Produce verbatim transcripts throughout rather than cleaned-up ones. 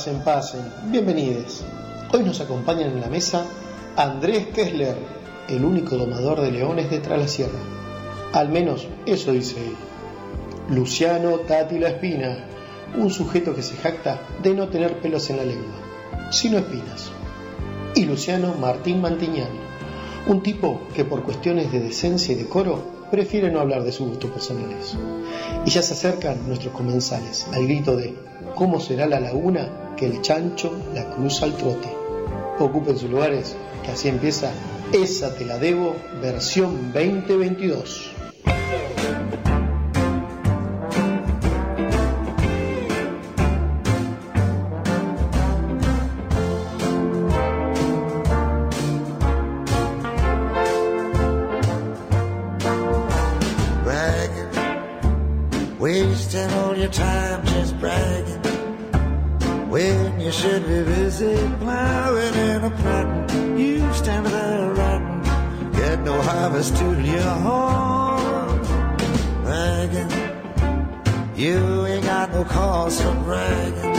Pasen, pasen, bienvenidos. Hoy nos acompañan en la mesa Andrés Kessler, el único domador de leones de Tralasierra. Al menos eso dice él. Luciano Tati La Espina, un sujeto que se jacta de no tener pelos en la lengua, sino espinas. Y Luciano Martín Mantiñán, un tipo que por cuestiones de decencia y decoro prefiere no hablar de sus gustos personales. Y ya se acercan nuestros comensales al grito de ¿cómo será la laguna que el chancho la cruza al trote? Ocupen sus lugares, que así empieza Esa Te La Debo, versión veinte veintidós. Wasting all your time just bragging when you should be busy plowing and a plotting. You stand there rotten, get no harvest to your horn. Bragging, you ain't got no cause for bragging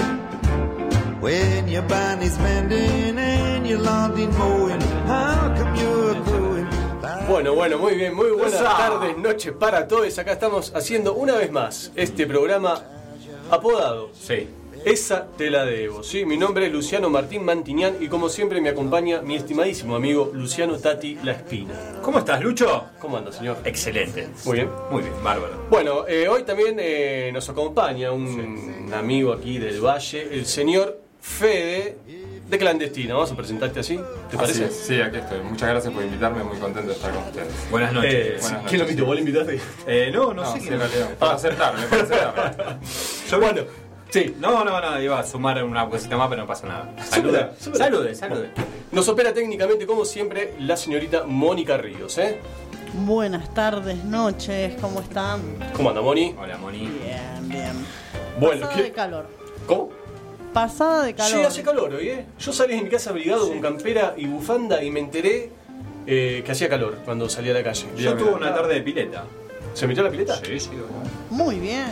when your body's bending and your lawn mowing. How come you're growing? Bueno, bueno, muy bien, muy buenas tardes, noches para todos. Acá estamos haciendo una vez más este programa apodado. Sí. Esa Te La Debo. Sí, mi nombre es Luciano Martín Mantiñán y como siempre me acompaña mi estimadísimo amigo Luciano Tati La Espina. ¿Cómo estás, Lucho? ¿Cómo anda, señor? Excelente. Muy bien. Muy bien, bárbaro. Bueno, eh, hoy también eh, nos acompaña un sí. amigo aquí del Valle, el señor Fede de Clandestina. Vamos a presentarte así, ¿te parece? Así es, sí, aquí estoy. Muchas gracias por invitarme, muy contento de estar con ustedes. Buenas noches. Eh, Buenas noches. ¿Quién lo invitó? ¿Vos lo invitaste? Eh, no, no, no sé sí, quién. Para acertar, me parece tarde. Yo, bueno, sí. No, no, no, iba a sumar una cosita más, pero no pasa nada. Salude, salude, salude. Nos opera técnicamente, como siempre, la señorita Mónica Ríos, ¿eh? Buenas tardes, noches, ¿cómo están? ¿Cómo anda, Moni? Hola, Moni. Bien, bien. Bueno, Pasada ¿qué? de calor. ¿Cómo? Pasada de calor. Sí, hace calor hoy, ¿eh? Yo salí de mi casa abrigado sí. con campera y bufanda y me enteré eh, que hacía calor cuando salí a la calle. Yo tuve una tarde de pileta. ¿Se metió a la pileta? Sí, sí. Muy bien.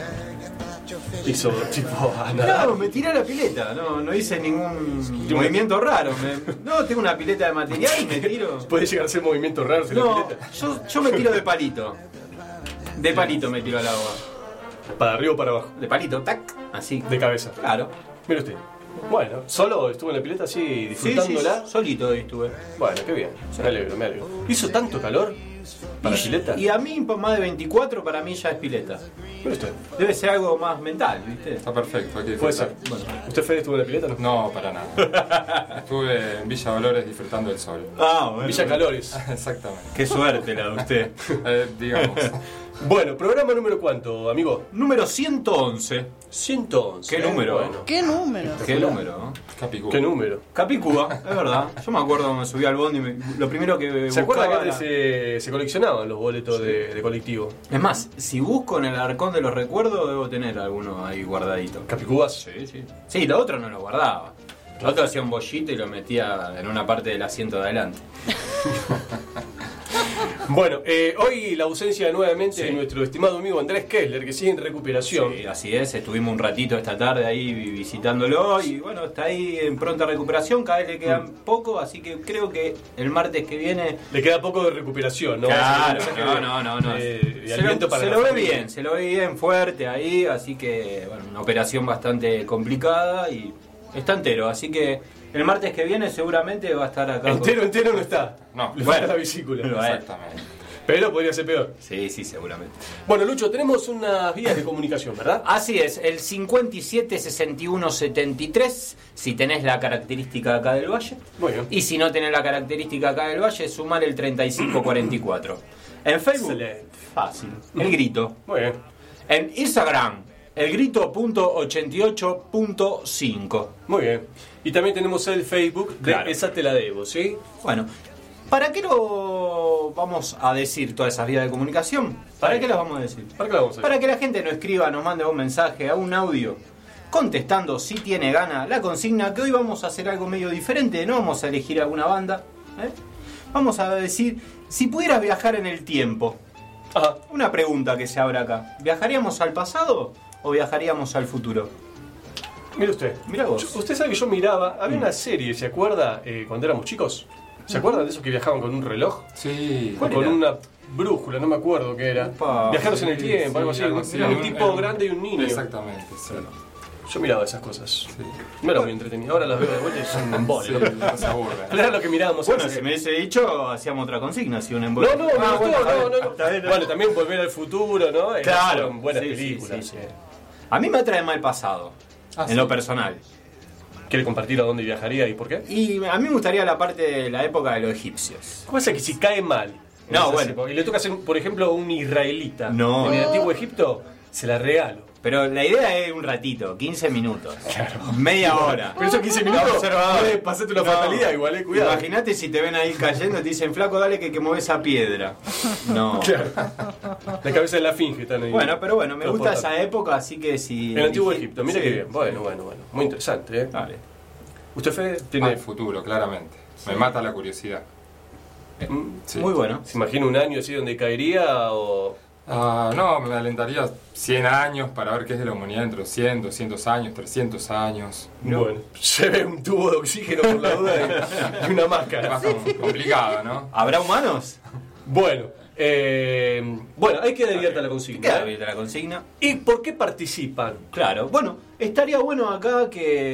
Sí. Hizo tipo a nadar. No, me tiré a la pileta, no, no hice ningún movimiento raro. Me, no, tengo una pileta de material y me tiro. Puede llegar a ser movimientos raros en no, la pileta. Yo, yo me tiro de palito. De palito me tiro al agua. ¿Para arriba o para abajo? De palito, tac, así. De cabeza. Claro. Mire usted. Bueno, ¿solo estuvo en la pileta así disfrutándola? Sí, sí, solito hoy estuve. Bueno, qué bien. Me alegro, me alegro. ¿Hizo tanto calor para y, la pileta? Y a mí, por más de veinticuatro, para mí ya es pileta. Mire usted. Debe ser algo más mental, ¿viste? Está perfecto, hay que Puede ser. disfrutar. Bueno. ¿Usted, Fede, estuvo en la pileta no? No, para nada. Estuve en Villa Dolores disfrutando del sol. Ah, bueno. Villa Calores. Exactamente. Qué suerte la de usted. eh, digamos. Bueno, programa número cuánto, amigo? Número ciento once. ciento once. ¿Qué número? Bueno. ¿Qué número? ¿Qué número? Capicúa. ¿Qué número? Capicúa, es verdad. Yo me acuerdo cuando me subí al bondi, me, lo primero que ¿Se acuerda que antes era... se, se coleccionaban los boletos sí. de, de colectivo? Es más, si busco en el arcón de los recuerdos, debo tener alguno ahí guardadito. ¿Capicúas? Sí, sí. Sí, lo otro no lo guardaba. Lo otro hacía un bollito y lo metía en una parte del asiento de adelante. Bueno, eh, hoy la ausencia nuevamente sí. de nuestro estimado amigo Andrés Kessler, que sigue en recuperación. Sí, así es, estuvimos un ratito esta tarde ahí visitándolo y bueno, está ahí en pronta recuperación, cada vez le quedan mm. poco, así que creo que el martes que viene... Le queda poco de recuperación, ¿no? Claro, o sea, no, no, no, no. Eh, se lo, para se lo ve bien, se lo ve bien fuerte ahí, así que bueno, una operación bastante complicada y está entero, así que... El martes que viene seguramente va a estar acá. Entero, con... entero no está. No, le bueno, falta la vesícula. Exactamente. Pero podría ser peor. Sí, sí, seguramente. Bueno, Lucho, tenemos unas vías de comunicación, ¿verdad? Así es, el cincuenta y siete sesenta y uno setenta y tres, si tenés la característica acá del Valle. Bueno. Y si no tenés la característica acá del Valle, sumar el treinta y cinco cuarenta y cuatro. En Facebook, excelente. Fácil. El Grito. Muy bien. En Instagram, elgrito.ochenta y ocho punto cinco. Muy bien. Y también tenemos el Facebook de claro. Esa Te La Debo, ¿sí? Bueno, ¿para qué lo vamos a decir todas esas vías de comunicación? ¿Para qué las vamos a decir? ¿Para qué las vamos a decir? Para que la gente nos escriba, nos mande un mensaje, a un audio, contestando si tiene gana la consigna, que hoy vamos a hacer algo medio diferente, no vamos a elegir alguna banda, ¿eh? Vamos a decir, si pudieras viajar en el tiempo. Ajá. Una pregunta que se abre acá. ¿Viajaríamos al pasado o viajaríamos al futuro? Mire usted. Mira vos. Yo- usted sabe que yo miraba, había una serie, ¿se acuerda? Eh, cuando éramos chicos. ¿Se acuerdan de esos que viajaban con un reloj? Sí. Con ¿Cuál era? una brújula, no me acuerdo qué era. Upa. Viajeros en el tiempo, algo así. algo un, así, un un- tipo un- grande y un niño. Exactamente, sí. Yo miraba esas cosas. Sí. No era muy entretenido. Ahora las veo de vuelta y son un embole. Sí, ¿no? no se aburre. Pero era lo que mirábamos. Bueno, antes. si me hubiese dicho, hacíamos otra consigna, si un embole. No, no, me Ah, gustó, bueno, está no, bien, no, está bien. no. Bueno, también Volver al Futuro, ¿no? Esas Claro. fueron buenas Sí, sí, películas. sí, eh. sí. A mí me atrae más el pasado, Ah, en sí. lo personal. ¿Quiere compartir a dónde viajaría y por qué? Y a mí me gustaría la parte de la época de los egipcios. ¿Cómo pasa que si cae mal? en No, esas bueno. épocas, y le toca hacer, por ejemplo, un israelita No. en el antiguo Egipto, se la regalo. Pero la idea es un ratito, quince minutos. Media hora. Pero esos quince minutos Observador. puede pasarte una No. fatalidad, igual, eh, cuidado. Imagínate si te ven ahí cayendo y te dicen, flaco, dale que, que mueve esa piedra. No. Claro. La cabeza de la finge están ahí. Bueno, pero bueno, me gusta transportando. esa época, así que si... El antiguo elegí- Egipto, mire Sí. qué bien. Bueno, bueno, bueno. Muy interesante, ¿eh? Dale. ¿Usted, Fede, tiene...? Al futuro, claramente. Me mata la curiosidad. Mm, Sí. Muy bueno. ¿Se imagina un año así donde caería o...? Ah, no, me alentaría cien años para ver qué es de la humanidad dentro de cien, doscientos años, trescientos años. Bueno, lleve un tubo de oxígeno por la duda y, y una máscara. Más complicado, ¿no? ¿Habrá humanos? Bueno, eh, bueno, hay que abierta la consigna. Queda ¿eh? abierta la consigna. ¿Y por qué participan? Claro, bueno, estaría bueno acá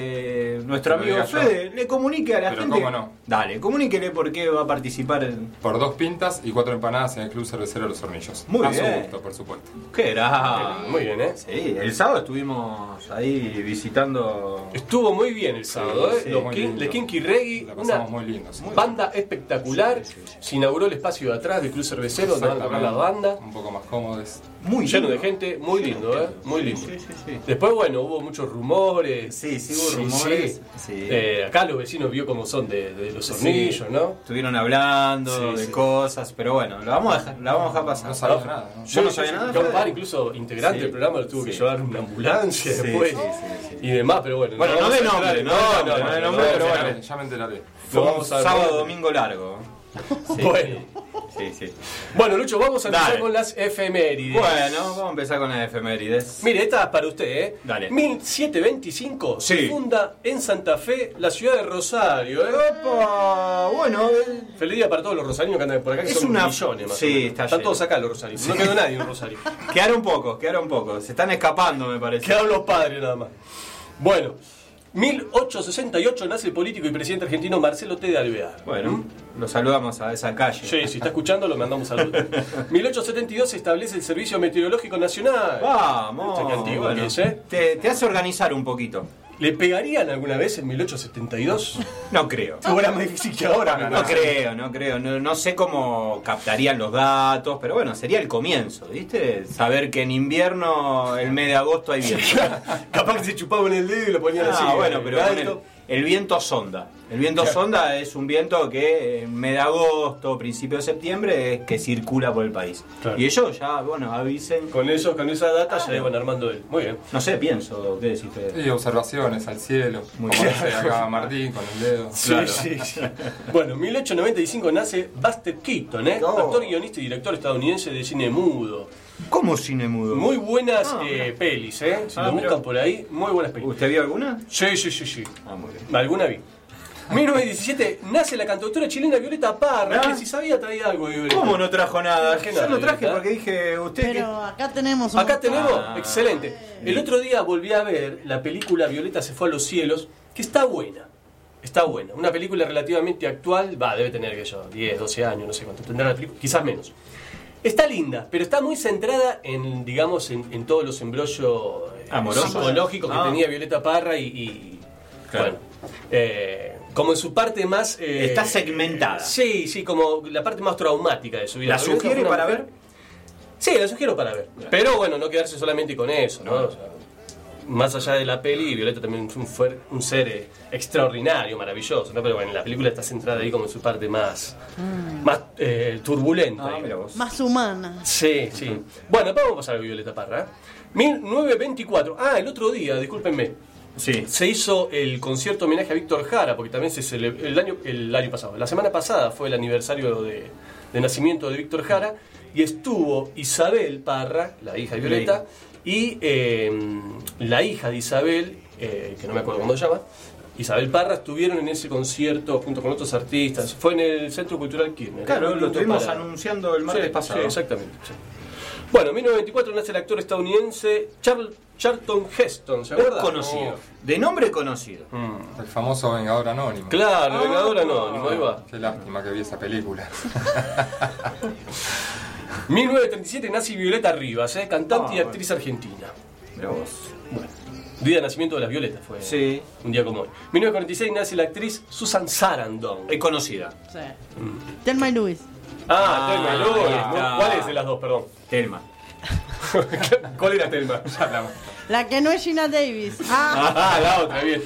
que nuestro Que lo amigo diga yo. Fede le comunique a la Pero gente. cómo no. Dale, comuníquele por qué va a participar en. Por dos pintas y cuatro empanadas en el Club Cervecero Los Hornillos. Muy a bien. su gusto, por supuesto. ¿Qué era? Muy bien, ¿eh? Sí, el sábado estuvimos ahí visitando. Estuvo muy bien el sábado, ¿eh? sí, Los muy Kin- lindo. de Kinky Reggae, La una pasamos muy lindo. sí. banda espectacular. Se inauguró el espacio de atrás del Club Cervecero donde van a tocar la banda. Un poco más cómodos. Muy Lleno de lindo. gente, muy lindo, ¿eh? Muy lindo. Sí, sí, sí. Después, bueno, hubo muchos rumores. Sí, sí hubo rumores, sí. sí. Eh, acá los vecinos vio cómo son de, de los hornillos, ¿no? Estuvieron hablando Sí, de sí. cosas, pero bueno, la vamos a dejar, la vamos a dejar pasar. No sabía nada, ¿no? Yo no no sabía nada, que un Fede? par, incluso integrante Sí. del programa, lo tuvo que Sí. llevar una ambulancia Sí, después sí, sí, sí. y demás, pero bueno. Bueno, no vamos de a entrar- nombre, no de nombre, no de nombre, Ya pero me bueno. enteraré, Ya me enteraré. Fue un vamos a ver. sábado, domingo largo. Sí. Bueno. Sí, sí. Bueno, Lucho, vamos a empezar Dale. con las efemérides. Bueno, vamos a empezar con las efemérides. Mire, esta es para usted, ¿eh? Dale. mil setecientos veinticinco se Sí. funda en Santa Fe la ciudad de Rosario, ¿eh? Opa, bueno, eh, Feliz día para todos los rosarinos que andan por acá, que Es son una- millones más sí, o menos. está Están lleno. todos acá los rosarinos. No quedó nadie en Rosario. quedaron pocos, quedaron pocos. Se están escapando, me parece. Quedaron los padres nada más. Bueno, mil ochocientos sesenta y ocho nace el político y presidente argentino Marcelo T. de Alvear. Bueno, lo saludamos a esa calle. Sí, si está escuchando, lo mandamos saludos. mil ochocientos setenta y dos se establece el Servicio Meteorológico Nacional. Vamos. Este que antiguo bueno. que es, ¿eh? te, te hace organizar un poquito. ¿Le pegarían alguna vez en mil ochocientos setenta y dos? No creo. O era más difícil que ahora, me No parece. creo, no creo. No, no sé cómo captarían los datos, pero bueno, sería el comienzo, ¿viste? Saber que en invierno, el mes de agosto hay viento. Capaz que se chupaban el dedo y lo ponían así. Ah, bueno, eh, pero alto. ponele, el viento sonda. El viento Claro. sonda es un viento que en mes de agosto, principio de septiembre, es que circula por el país. Claro. Y ellos ya, bueno, avisen. Con eso, con esa data ya iban armando él. Muy bien. No sé, pienso, ¿qué decís, Fede? Y observaciones al cielo. Muy como bien. dice acá Martín con el dedo. Sí, Claro. sí, sí. Bueno, mil ochocientos noventa y cinco nace Buster Keaton, ¿eh? Oh. Actor, guionista y director estadounidense de cine mudo. ¿Cómo cine mudo? Muy buenas Ah, eh, mira. pelis, ¿eh? Si Ah, lo mira. buscan por ahí, muy buenas pelis. ¿Usted vio alguna? Sí, sí, sí, sí. Ah, muy bien. Alguna vi. mil novecientos diecisiete nace la cantautora chilena Violeta Parra, Ah. que si sabía traía algo de Violeta. ¿Cómo no trajo nada? Traje Yo nada, lo traje ¿verdad? porque dije, usted que... Pero acá tenemos un Acá montón. tenemos, Ah. excelente. El otro día volví a ver la película Violeta se fue a los cielos, que está buena. Está buena. Una película relativamente actual, va, debe tener que yo, diez, doce años, no sé cuánto tendrá la película, quizás menos. Está linda, pero está muy centrada en, digamos, en, en todos los embrollos eh, Amorosos. psicológicos que Ah. tenía Violeta Parra y, y- Claro. bueno, eh, como en su parte más... eh, Está segmentada. Sí, sí, como la parte más traumática de su vida. ¿La Violeta sugiere fue una para mujer- ver? Sí, la sugiero para ver. Pero bueno, no quedarse solamente con eso, ¿no? O sea, más allá de la peli, Violeta también es un, fuer- un ser eh, extraordinario, maravilloso, ¿no? Pero bueno, la película está centrada ahí como en su parte más, más eh, turbulenta. Ah, digamos. mira vos. Más humana. Sí, sí. Bueno, vamos a pasar a Violeta Parra. ¿eh? mil novecientos veinticuatro. Ah, el otro día, discúlpenme. Sí. Se hizo el concierto homenaje a Víctor Jara, porque también se celebró el año, el año pasado. La semana pasada fue el aniversario de, de nacimiento de Víctor Jara y estuvo Isabel Parra, la hija de Violeta, y eh, la hija de Isabel eh, que no me acuerdo cómo se llama, Isabel Parra, estuvieron en ese concierto junto con otros artistas. Fue en el Centro Cultural Kirchner. Claro, lo estuvimos para... anunciando el martes sí, pasado. Sí, exactamente. Sí. Bueno, en mil novecientos veinticuatro nace el actor estadounidense Charl Charlton Heston, ¿se acuerda? Conocido. Oh. De nombre conocido. Mm. El famoso Vengador Anónimo. Claro, el Ah, Vengador Anónimo, ahí va. Qué lástima que vi esa película. mil novecientos treinta y siete nace Violeta Rivas, ¿eh? cantante Ah, y actriz argentina. Mirá vos. Bueno, día de nacimiento de las Violetas fue Sí. un día como hoy. mil novecientos cuarenta y seis nace la actriz Susan Sarandon. Es conocida. Sí. Telma y Luis. Ah, Ah, Telma, ahí Luis. está. ¿Cuál es de las dos, perdón? Telma. ¿Cuál era Telma? La que no es Gina Davis. Ah, Ah, la otra, bien.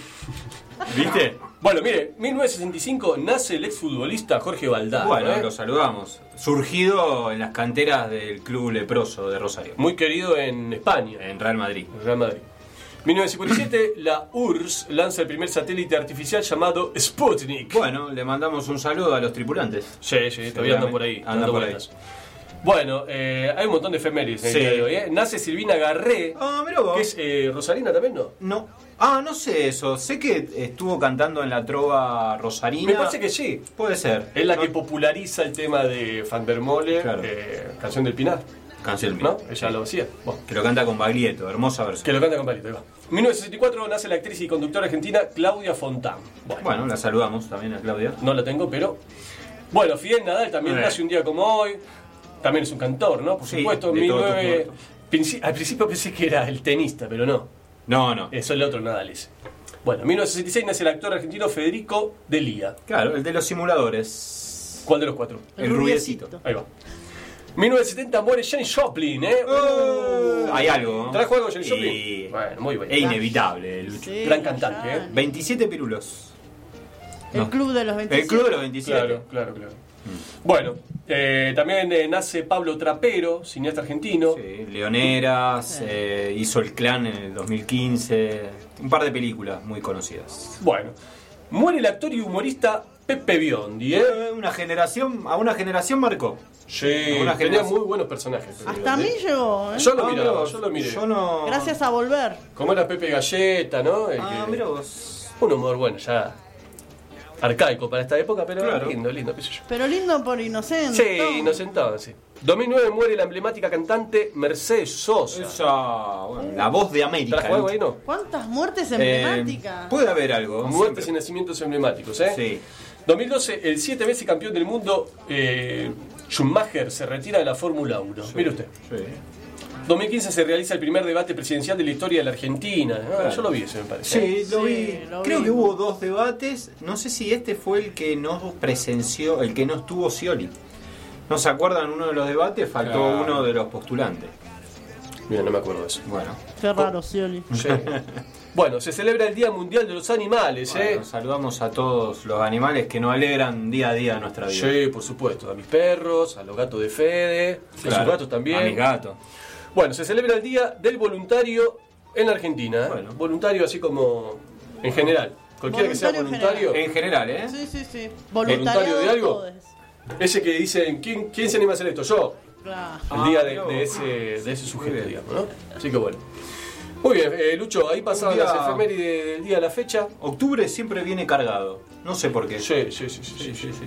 ¿Viste? Bueno, mire, mil novecientos sesenta y cinco nace el exfutbolista Jorge Valdano. Bueno, ¿eh? lo saludamos. Surgido en las canteras del Club Leproso de Rosario. Muy querido en España, En Real Madrid. en Real Madrid. mil novecientos cincuenta y siete, la U R S S lanza el primer satélite artificial llamado Sputnik. Bueno, le mandamos un saludo a los tripulantes. Sí, sí, todavía andan por ahí. Andan dando por ahí. vueltas. Bueno, eh, hay un montón de efemérides en el Sí. día de hoy. ¿eh? Nace Silvina Garré, Ah, mirá vos. que es eh, rosarina también, ¿no? No. Ah, no sé eso. Sé que estuvo cantando en la trova rosarina. Me parece que sí. Puede ser. Es la No- que populariza el tema de Van der Mole, Claro. eh, Canción del Pinar, Canción ¿no? Ella lo hacía. Bueno, Que lo canta con Baglietto. Hermosa versión. que lo canta con palito, ahí va. mil novecientos sesenta y cuatro nace la actriz y conductora argentina Claudia Fontán. Bueno, Bueno, la saludamos también a Claudia. no la tengo, pero... Bueno, Fidel Nadal también Eh. nace un día como hoy. También es un cantor, ¿no? Por Sí, supuesto, de mil todo, nueve... todo, todo. Princi- Al principio pensé que era el tenista, pero no. No, no. Eso es el otro Nadal ese. Bueno, en mil novecientos sesenta y seis nace el actor argentino Federico Delía. Claro, el de los simuladores. ¿Cuál de los cuatro? El rubiecito. Ahí va. mil novecientos setenta muere Janis Joplin, ¿eh? Oh, hay algo, ¿no? ¿Trajo algo Janis Y- Joplin? Bueno, muy bien. Es inevitable, Lucho. sí, gran cantante, ya. ¿eh? veintisiete pirulos. El No. club de los veintisiete. El club de los veintisiete. Claro, claro, claro. Bueno, eh, también eh, nace Pablo Trapero, cineasta argentino. Sí, Leoneras, Sí. eh, hizo El Clan en el dos mil quince. Un par de películas muy conocidas. Bueno, muere el actor y humorista Pepe Biondi, ¿eh? Eh, Una generación, a una generación marcó. Sí, Una tenía generación. muy buenos personajes. Pepe Hasta a mí Biondi. llegó, ¿eh? Yo lo Ah, miraba, mirá vos, yo lo miré. Yo no. Gracias a volver. Como era Pepe Galleta, ¿no? El Ah, que- mira vos. Un humor, bueno, ya arcaico para esta época, pero Claro. lindo, lindo, qué sé yo. Pero lindo por inocente. Sí, inocentado, sí. dos mil nueve muere la emblemática cantante Mercedes Sosa. Esa, bueno, la voz de América. ¿Trajo algo ahí, no? ¿Cuántas muertes Eh, emblemáticas? puede haber algo. Muertes y siempre. nacimientos emblemáticos, ¿eh? Sí. dos mil doce, el siete veces campeón del mundo, eh, Schumacher, se retira de la Fórmula uno. Mire usted. Sí. dos mil quince se realiza el primer debate presidencial de la historia de la Argentina. Ah, Claro. Yo lo vi ese, me parece. Sí, lo Sí, vi. lo Creo vi. que hubo dos debates. No sé si este fue el que no presenció, el que no estuvo Scioli. ¿No se acuerdan uno de los debates? Faltó Claro. uno de los postulantes. Mira, no me acuerdo de eso. Bueno, Qué raro, Scioli. Sí. Bueno, se celebra el Día Mundial de los Animales, ¿eh? bueno, saludamos a todos los animales que nos alegran día a día nuestra vida. Sí, por supuesto. A mis perros, a los gatos de Fede, a Claro, sus gatos también. A mis gatos. Bueno, se celebra el Día del Voluntario en la Argentina. ¿eh? Bueno. Voluntario así como en general. Cualquiera que sea Voluntario en voluntario. En general, ¿eh? Sí, sí, sí. ¿Voluntario de algo? todos. Ese que dice, ¿quién, ¿quién se anima a hacer esto? Yo. Claro. El Ah, día de, mirá de vos. ese, de ese sujeto, bien. digamos, ¿no? Así que bueno. Muy bien, eh, Lucho, ahí pasaban Un día- las efemérides del día a la fecha. Octubre siempre viene cargado. No sé por qué. Sí, sí, sí, sí, sí, Sí, sí, sí.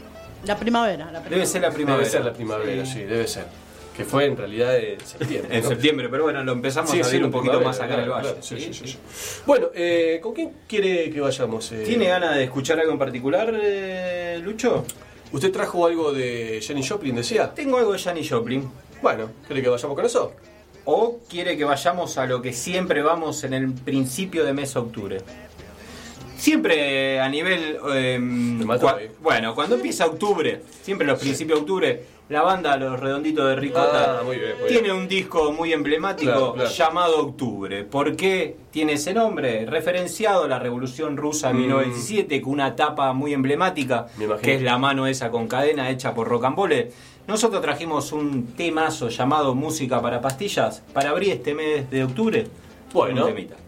La primavera, la primavera. Debe ser la primavera. Debe ser la primavera, sí, debe ser. Que fue en realidad en septiembre. En ¿no? septiembre, pero bueno, lo empezamos Sí, a sí, ver en un poquito primavera, más acá en el claro, valle. claro, sí, sí, sí, sí. Bueno, eh, ¿con quién quiere que vayamos? eh? ¿Tiene ganas de escuchar algo en particular, eh, Lucho? ¿Usted trajo algo de Janis Joplin, decía? Tengo algo de Janis Joplin. Bueno, ¿quiere que vayamos con eso? ¿O quiere que vayamos a lo que siempre vamos en el principio de mes de octubre? Siempre a nivel... eh, mató cua- ahí. bueno, cuando empieza octubre, siempre los principios de octubre, la banda Los Redonditos de Ricota Ah, muy bien, muy tiene bien. un disco muy emblemático Claro, claro. llamado Octubre. ¿Por qué tiene ese nombre? Referenciado a la Revolución Rusa de Mm. mil novecientos diecisiete, con una tapa muy emblemática, Me imagino. que es la mano esa con cadena hecha por Rocambole. Nosotros trajimos un temazo llamado Música para Pastillas para abrir este mes de octubre. Bueno. Un temita.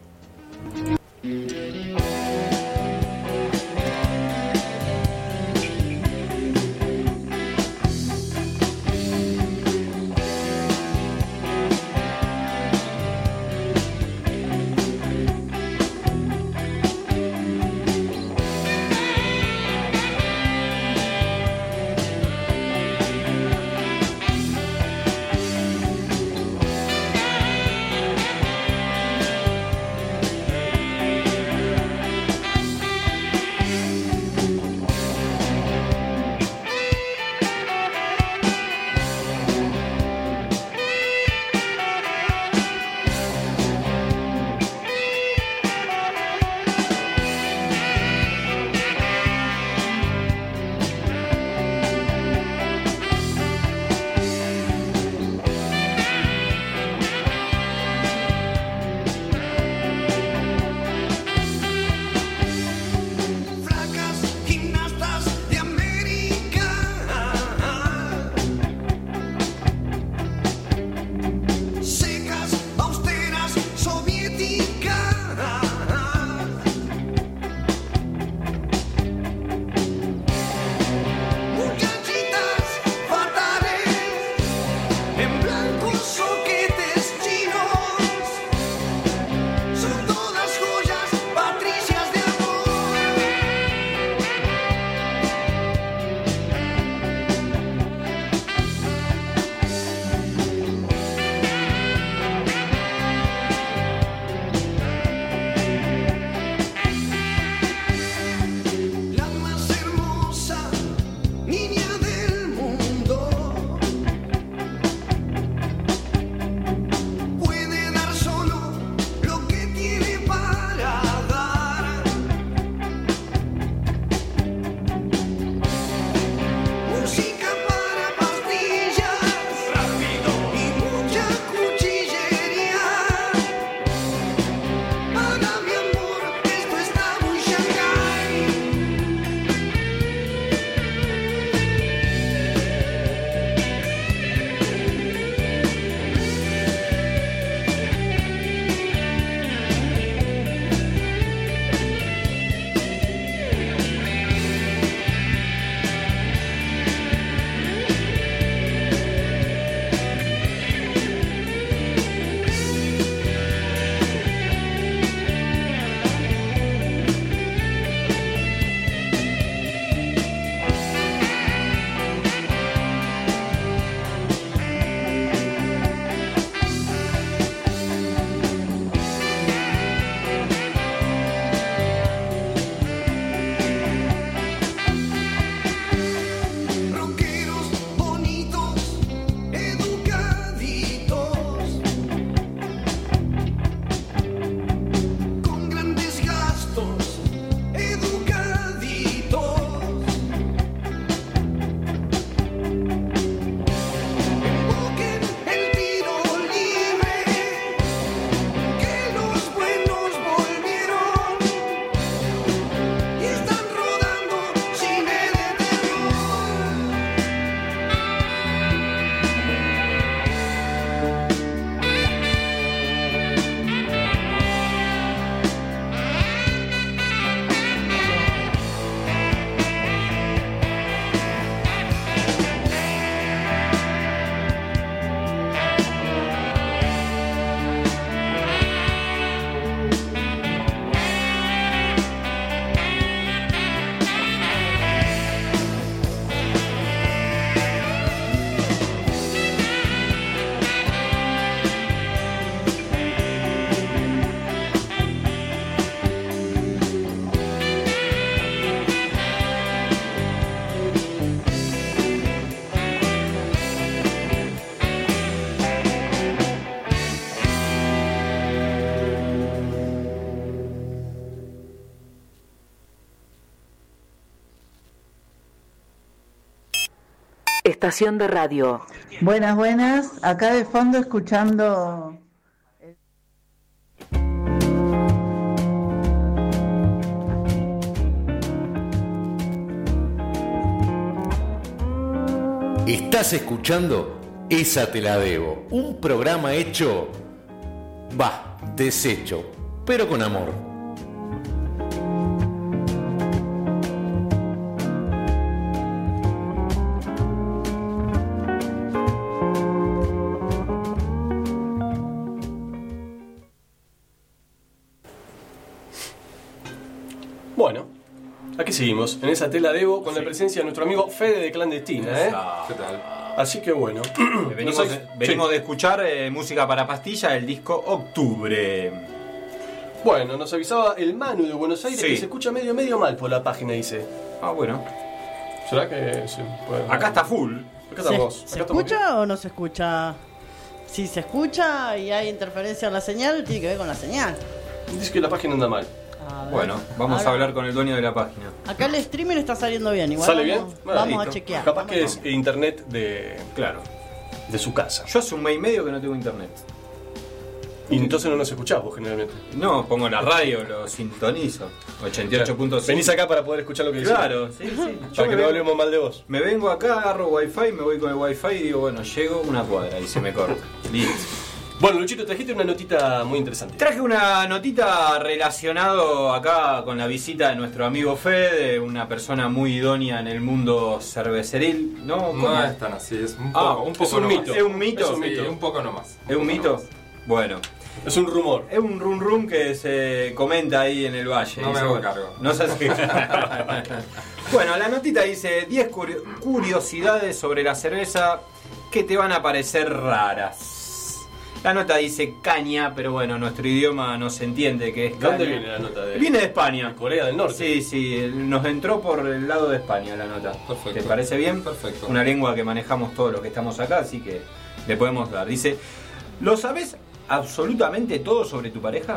estación de radio. Buenas, buenas. Acá de fondo escuchando... Estás escuchando Esa Te La Debo, un programa hecho, va, deshecho, pero con amor. Bueno, aquí seguimos, en Esa Te La Debo, con sí. la presencia de nuestro amigo Fede de Clandestina, ¿eh? ¿Qué tal? Así que bueno. venimos no de, venimos sí. de escuchar eh, música para pastilla del disco Octubre. Bueno, nos avisaba el Manu de Buenos Aires sí. que se escucha medio medio mal por la página, dice. Ah, bueno. ¿Será que se puede? Acá está full. Acá estamos. ¿Se, acá ¿se estamos escucha bien. o no se escucha? Si se escucha y hay interferencia en la señal, tiene que ver con la señal. Dice que la página anda mal. Bueno, vamos Ahora, a hablar con el dueño de la página. Acá el streaming está saliendo bien, igual. ¿Sale vamos, bien? Vamos Listo. a chequear. Capaz vamos que vamos. es internet de. Claro. De su casa. Yo hace un mes y medio que no tengo internet. Y entonces no nos escuchás vos generalmente. No, pongo la radio, lo sintonizo. ochenta y ocho punto cinco. Venís acá para poder escuchar lo que decís. Claro, sí, sí. Para Yo que no vengo, hablemos mal de vos. Me vengo acá, agarro wifi, me voy con el wifi y digo, bueno, llego una cuadra y se me corta. Listo. Bueno, Luchito, trajiste una notita muy interesante. Traje una notita relacionado acá con la visita de nuestro amigo Fede, una persona muy idónea en el mundo cerveceril, ¿no? No es tan así, es un poco, ah, un poco es un nomás. mito. ¿Es un mito? Es un, mito. sí, un poco nomás. ¿Es un mito? Nomás. Bueno. Es un rumor. Es un rum rum que se comenta ahí en el valle. No dice, me hago bueno, cargo. No se hace. Bueno, la notita dice diez curiosidades sobre la cerveza que te van a parecer raras. La nota dice caña, pero bueno, nuestro idioma no se entiende que es caña. ¿Dónde viene la nota? De... Viene de España. De Corea del Norte. Sí, sí, nos entró por el lado de España la nota. Perfecto. ¿Te parece bien? Perfecto. Una lengua que manejamos todos los que estamos acá, así que le podemos dar. Dice, ¿lo sabés absolutamente todo sobre tu pareja?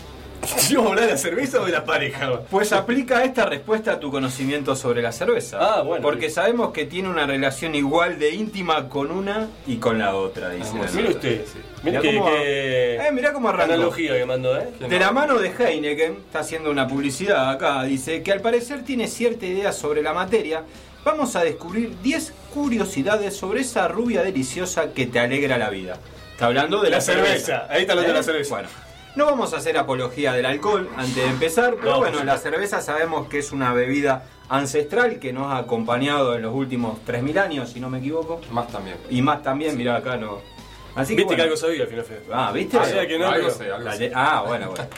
¿Yo hablar de la cerveza o de la pareja? Pues aplica esta respuesta a tu conocimiento sobre la cerveza. Ah, bueno. Porque sabemos que tiene una relación igual de íntima con una y con la otra, dice. Ah, la Mire nota. usted. Sí. Mire Mirá que, cómo- que- Eh, mirá cómo arrancó. analogía que mandó, ¿eh? De la mano de Heineken, está haciendo una publicidad acá, dice que al parecer tiene cierta idea sobre la materia. Vamos a descubrir diez curiosidades sobre esa rubia deliciosa que te alegra la vida. Está hablando de la, La cerveza. Ahí está hablando de la cerveza. Bueno, no vamos a hacer apología del alcohol antes de empezar, pero No, bueno, por la cerveza sabemos que es una bebida ancestral que nos ha acompañado en los últimos tres mil años, si no me equivoco. Más también. Y más también, mirá acá no. Así Viste que, bueno. algo sabía al final, Fede. Ah, ¿viste? Ah, o sea que no, algo pero- sé, algo La sé. le- Ah, bueno, bueno.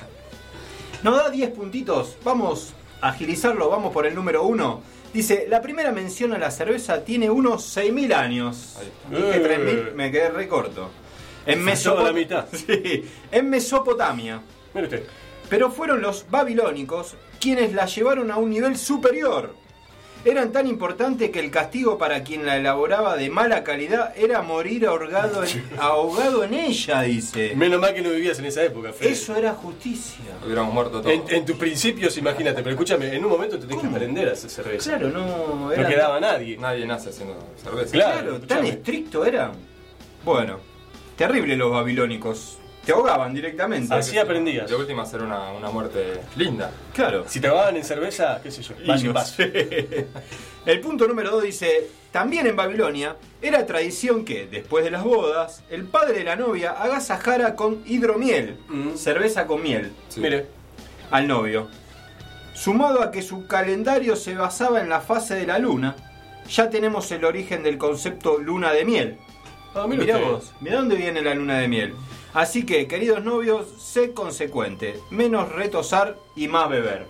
Nos da diez puntitos. Vamos a agilizarlo, vamos por el número uno. Dice, la primera mención a la cerveza tiene unos seis mil años. Ahí está. Dije Eh. tres mil, me quedé re corto. En, Falló Mesopot- la mitad. Sí, en Mesopotamia. Mire usted. Pero fueron los babilónicos quienes la llevaron a un nivel superior. Eran tan importantes que el castigo para quien la elaboraba de mala calidad era morir ahogado en, ahogado en ella, dice. Menos mal que no vivías en esa época, Fede. Eso era justicia. Hubiéramos muerto todos. En, en tus principios, imagínate, pero escúchame, en un momento te tenés que ¿Cómo? aprender a hacer cerveza. Claro, no No era quedaba nadie. Nadie nace haciendo cerveza. Claro. Claro, tan escuchame. estricto era. Bueno, terrible los babilónicos. Te ahogaban directamente. Así aprendías. De última hacer una, una muerte linda. Claro. Si te ahogaban en cerveza, qué sé yo, Y vas y no vas. sé. El punto número dos dice, también en Babilonia era tradición que, después de las bodas, el padre de la novia agasajara con hidromiel, Mm. cerveza con miel, Sí. Mire, al novio. Sumado a que su calendario se basaba en la fase de la luna, ya tenemos el origen del concepto luna de miel. ah, mire Mirá usted. vos, mirá dónde viene la luna de miel. Así que, queridos novios, sé consecuente. Menos retosar y más beber.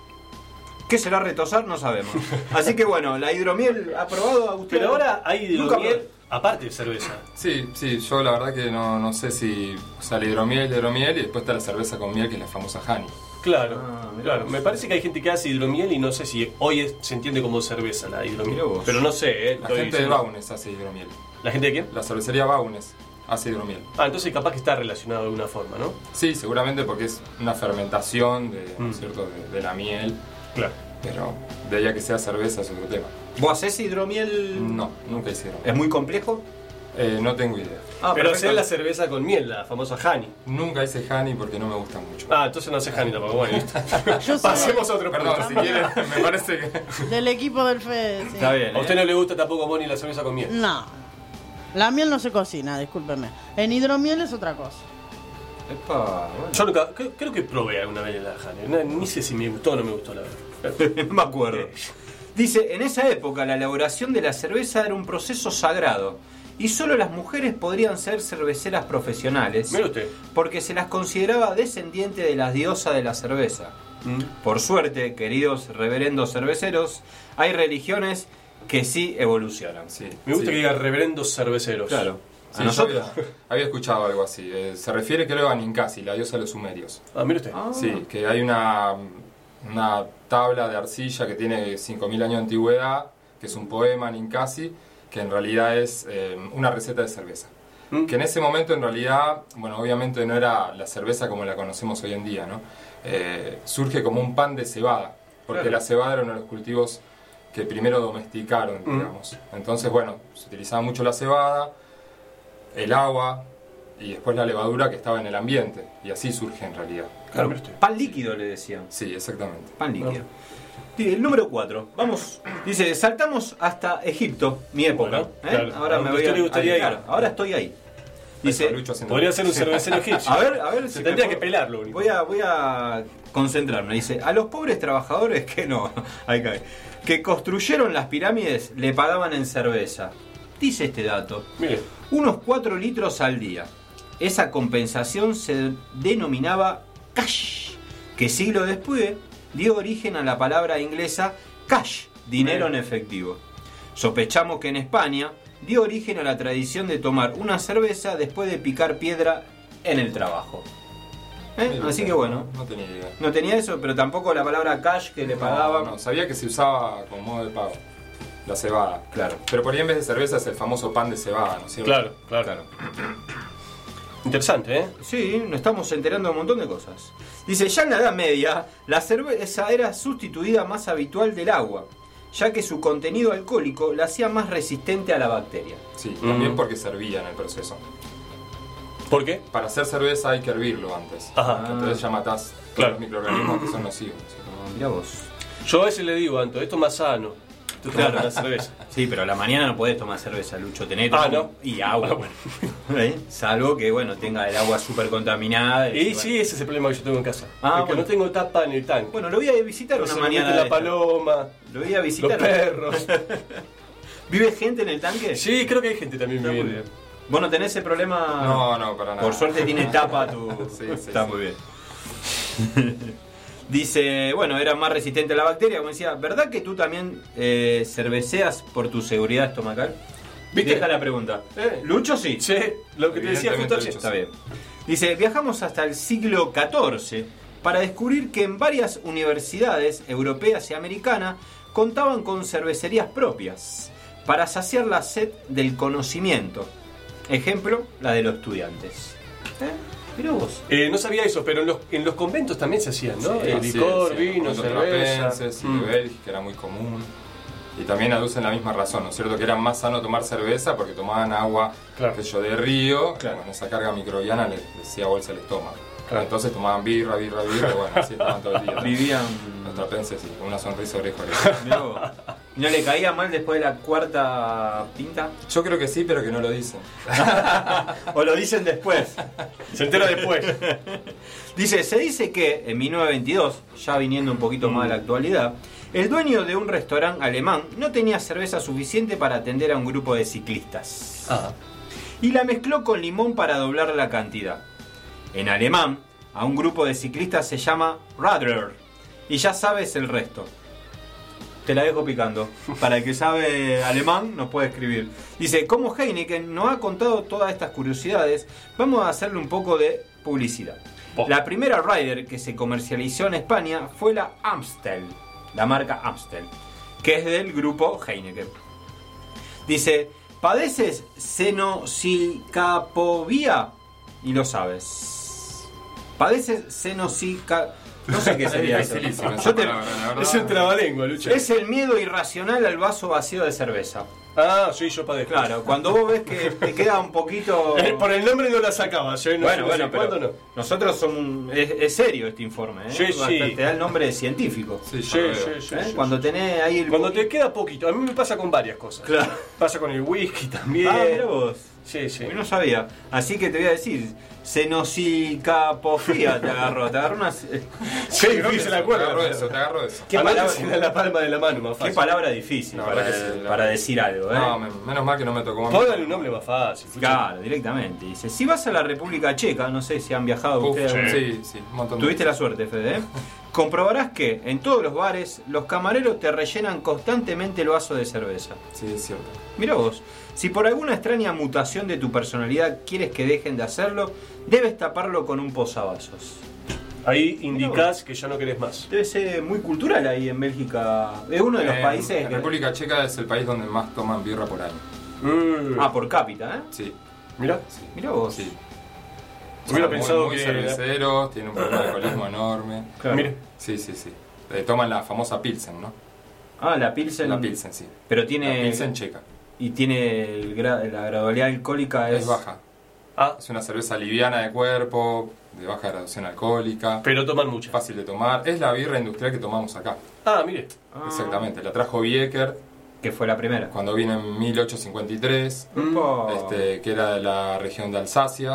¿Qué será retosar? No sabemos. Así que bueno, la hidromiel, ¿ha probado a usted? Pero ahora hay Nunca hidromiel probé. aparte de cerveza. Sí, sí, yo la verdad que no, no sé si. O sea, la hidromiel, la hidromiel y después está la cerveza con miel, que es la famosa honey. Claro, Ah, mirá claro. vos. Me parece que hay gente que hace hidromiel y no sé si hoy es- se entiende como cerveza la hidromiel. Mirá vos. Pero no sé, ¿eh? La Estoy gente de diciendo- Baunes hace hidromiel. ¿La gente de quién? La cervecería Baunes hace hidromiel. Ah, entonces capaz que está relacionado de alguna forma, ¿no? Sí, seguramente porque es una fermentación de, ¿no es Mm. cierto? de, de la miel. Claro. Pero de ahí a que sea cerveza es otro tema. ¿Vos hacés hidromiel? No, nunca hicieron. ¿Es muy complejo? Eh, no tengo idea. Ah, pero hacer la cerveza con miel, la famosa honey. Nunca hice honey porque no me gusta mucho. Ah, entonces no hace honey tampoco. Bueno, listo. Yo soy Pasemos a otro Perdón, punto. si quieren, me parece que... del equipo del Fede. Sí. Está bien. ¿A usted no le gusta tampoco, Moni, la cerveza con miel? No. La miel no se cocina, discúlpeme. En hidromiel es otra cosa. Epa, bueno. Yo nunca, creo, creo que probé alguna vez la honey. No, ni sé si me gustó o no me gustó, la verdad. No me acuerdo. Dice, en esa época la elaboración de la cerveza era un proceso sagrado y solo las mujeres podrían ser cerveceras profesionales Mire usted. porque se las consideraba descendientes de las diosas de la cerveza. Mm. Por suerte, queridos reverendos cerveceros, hay religiones que sí evolucionan. Sí, Me gusta sí. que diga reverendos cerveceros. Claro. Sí, A nosotros. yo había, había escuchado algo así. Eh, se refiere, creo, a Ninkasi, la diosa de los sumerios. Ah, mire usted. Ah. Sí, que hay una, una tabla de arcilla que tiene cinco mil años de antigüedad, que es un poema Ninkasi, que en realidad es eh, una receta de cerveza. Mm. Que en ese momento, en realidad, bueno, obviamente no era la cerveza como la conocemos hoy en día, ¿no? Eh, surge como un pan de cebada, porque Claro. la cebada era uno de los cultivos que primero domesticaron, Mm. digamos. Entonces, bueno, se utilizaba mucho la cebada, el agua y después la levadura que estaba en el ambiente. Y así surge en realidad. Claro, mire usted. Pan líquido le decían. Sí, exactamente. Pan líquido. Dice, el número cuatro. Vamos. Dice, saltamos hasta Egipto, mi época. Bueno, ¿eh? claro. Ahora ¿A me usted voy a, le gustaría a- ir? claro, ahora estoy ahí. Dice, Eso, Lucho haciendo- Podría ser un cervecero egipcio. a ver, a ver Se si tendría me que puedo- pelarlo. único. Voy a, voy a concentrarme. Dice, a los pobres trabajadores que no, ahí cae, que construyeron las pirámides le pagaban en cerveza. Dice este dato, Mire. unos cuatro litros al día. Esa compensación se denominaba cash, que siglo después dio origen a la palabra inglesa cash, dinero en efectivo. Sospechamos que en España dio origen a la tradición de tomar una cerveza después de picar piedra en el trabajo. ¿Eh? Mira, Así que bueno, No tenía idea. no tenía eso, pero tampoco la palabra cash que le No, pagaban. no, sabía que se usaba como modo de pago. La cebada. Claro. Pero por ahí en vez de cerveza es el famoso pan de cebada, ¿no es cierto? Claro, claro. Interesante, ¿eh? Sí, nos estamos enterando de un montón de cosas. Dice, ya en la Edad Media, la cerveza era sustituida más habitual del agua, ya que su contenido alcohólico la hacía más resistente a la bacteria. Sí, también Mm. porque servía en el proceso. ¿Por qué? Para hacer cerveza hay que hervirlo antes. Ajá. Entonces ya matás todos Claro. los microorganismos que son nocivos. Mirá vos. Yo a veces le digo, Anto, esto es más sano. Tú Claro. tomas la cerveza. Sí, pero a la mañana no podés tomar cerveza, Lucho. Tenés que Ah, tomar- ¿no? Y agua. Ah, bueno. ¿Eh? Salvo que, bueno, tenga el agua súper contaminada. Y bueno. sí, ese es el problema que yo tengo en casa. Ah, es que bueno. no tengo tapa en el tanque. Bueno, lo voy a visitar Entonces una me mañana. mete la de esta. paloma, Lo voy a los visitar. perros. ¿Vive gente en el tanque? Sí, creo que hay gente también Está muy viviendo. bien. ¿Vos no tenés ese problema? No, no, para nada. Por suerte tiene tapa tu... Sí, sí, Está sí. muy bien. Dice, bueno, era más resistente a la bacteria, como decía, ¿verdad que tú también eh, cerveceas por tu seguridad estomacal? ¿Viste? Deja la pregunta. Eh. Lucho sí. Sí, lo que te decía justo Evidentemente, ayer. Lucho, Está bien. Dice, viajamos hasta el siglo catorce para descubrir que en varias universidades europeas y americanas contaban con cervecerías propias para saciar la sed del conocimiento. Ejemplo, la de los estudiantes. ¿Eh? Mirá vos. Eh, no sabía eso, pero en los, en los conventos también se hacían, ¿no? Sí, Eh, sí, licor, sí, vino, los cerveza. trapenses y Mm. de Bélgica era muy común. Y también aducen la misma razón, ¿no es cierto? Que era más sano tomar cerveza porque tomaban agua, Claro. qué sé yo, de río. Claro. Bueno, esa carga microbiana les decía bolsa el estómago. Claro. Entonces tomaban birra, birra, birra, y bueno, así estaban todo el día. Vivían... Los trapenses, sí, con una sonrisa oreja a oreja. Mirá vos. ¿No le caía mal después de la cuarta pinta? Yo creo que sí, pero que no lo dicen. ¿O lo dicen después? Se entera después. Dice, se dice que en mil novecientos veintidós, ya viniendo un poquito más a la actualidad, el dueño de un restaurante alemán no tenía cerveza suficiente para atender a un grupo de ciclistas. Ah. Y la mezcló con limón para doblar la cantidad. En alemán, a un grupo de ciclistas se llama Radler. Y ya sabes el resto. Te la dejo picando. Para el que sabe alemán nos puede escribir. Dice, como Heineken nos ha contado todas estas curiosidades, vamos a hacerle un poco de publicidad. Oh. La primera Rider que se comercializó en España fue la Amstel, la marca Amstel, que es del grupo Heineken. Dice, ¿padeces senosicapovía? Y lo sabes. Padece senosica... No sé qué sería eso. Dificilísimo esa Yo te- palabra, la verdad. Es un trabalengua, Lucho. Es el miedo irracional al vaso vacío de cerveza. Ah, sí, yo padezco. Claro, cuando vos ves que te queda un poquito... Eh, Por el nombre no la sacaba, yo no Bueno, sé bueno, cuándo pero no. nosotros somos... Es, es serio este informe, ¿eh? Sí, sí. Bastante- Te da el nombre de científico. Sí, Sí, yo lo sí, veo. sí, ¿eh? sí, Cuando sí. tenés ahí el... Cuando te queda poquito, a mí me pasa con varias cosas. Claro. Pasa con el whisky también. Ah, mirá vos. Sí, sí. Yo no sabía. Así que te voy a decir, senocicapofía te agarró. Te agarró una... Sí, creo que se la Te acuerda. agarro eso, te agarro eso. ¿Qué Anótesela palabra, en la palma de la mano, más qué fácil. palabra difícil La para, verdad que sí, la para verdad. decir algo, ¿eh? No, me- menos mal que no me tocó más. Póngale un nombre más fácil. Fuchi. Claro, directamente. Dice, si vas a la República Checa, no sé si han viajado Uf, ustedes. sí, sí, un montón de... Tuviste la suerte, Fede, ¿eh? Comprobarás que en todos los bares los camareros te rellenan constantemente el vaso de cerveza. Sí, es cierto. Mirá vos, si por alguna extraña mutación de tu personalidad quieres que dejen de hacerlo, debes taparlo con un posavasos. Ahí indicás que ya no querés más. Debe ser muy cultural ahí en Bélgica. Es uno de los En- países En que... República Checa es el país donde más toman birra por año. Mm. Ah, por cápita, ¿eh? Sí, Mirá. sí. Mirá vos. Sí. Hubiera Son pensado muy, muy que- cerveceros, tienen un problema de alcoholismo enorme. Claro. Mira. Sí, sí, sí. Eh, toman la famosa Pilsen, ¿no? Ah, la Pilsen. La Pilsen, sí. Pero La tiene... Pilsen checa. Y tiene el gra- la gradualidad alcohólica es... Es baja. Ah, Es una cerveza liviana de cuerpo, de baja graduación alcohólica, pero toman mucha. fácil de tomar. Es la birra industrial que tomamos acá. Ah, mire. Ah, Exactamente. La trajo Bieker que fue la primera. cuando vino en mil ochocientos cincuenta y tres, Upa. este, que era de la región de Alsacia,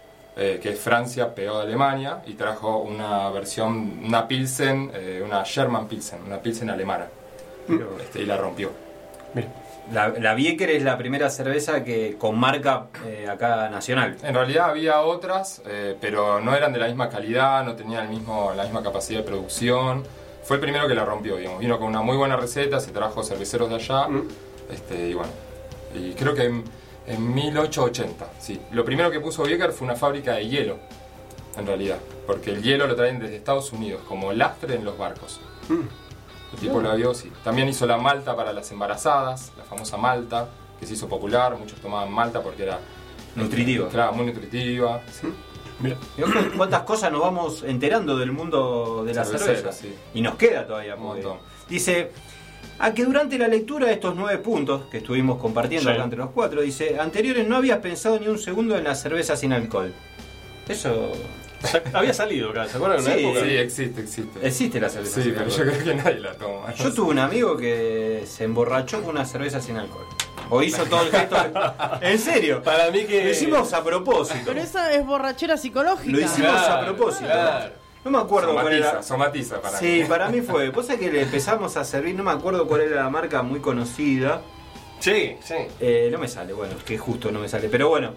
eh, que es Francia, pegado a Alemania, y trajo una versión, una Pilsen, eh, una German Pilsen, una Pilsen alemana. Este, y la rompió. Mire. La, la Bieker es la primera cerveza que con marca eh, acá nacional. En realidad había otras, eh, pero no eran de la misma calidad, no tenían el mismo, la misma capacidad de producción. Fue el primero que la rompió, digamos. Vino con una muy buena receta, se trajo cerveceros de allá, Mm. este, y bueno. Y creo que en, en mil ochocientos ochenta, sí. Lo primero que puso Bieker fue una fábrica de hielo, en realidad. Porque el hielo lo traen desde Estados Unidos, como lastre en los barcos. Mm. El tipo la vio, sí. También hizo la malta para las embarazadas, la famosa malta, que se hizo popular. Muchos tomaban malta porque era... Nutritiva. Claro, muy nutritiva. Sí. Mira. Mirá cu- cuántas cosas nos vamos enterando del mundo de la Cervecera, cerveza. sí. Y nos queda todavía. Un porque- montón. Dice, a que durante la lectura de estos nueve puntos que estuvimos compartiendo Sí. acá entre los cuatro, dice, anteriores no habías pensado ni un segundo en la cerveza sin alcohol. Eso... Sa- Había salido acá, ¿se acuerdan? Sí, En una época. Sí, existe, existe. Existe la cerveza Sí, sin pero alcohol. yo creo que nadie la toma. Yo tuve un amigo que se emborrachó con una cerveza sin alcohol. O hizo todo el gesto... En serio. Para mí que... Lo hicimos a propósito. Pero esa es borrachera psicológica. Lo hicimos a Claro, propósito. claro. No me acuerdo cuál Somatiza, era. somatiza para Sí, mí. para mí fue. Vos sabés que le empezamos a servir, no me acuerdo cuál era la marca muy conocida. Sí, sí. Eh, no me sale, bueno, es que justo no me sale. Pero bueno.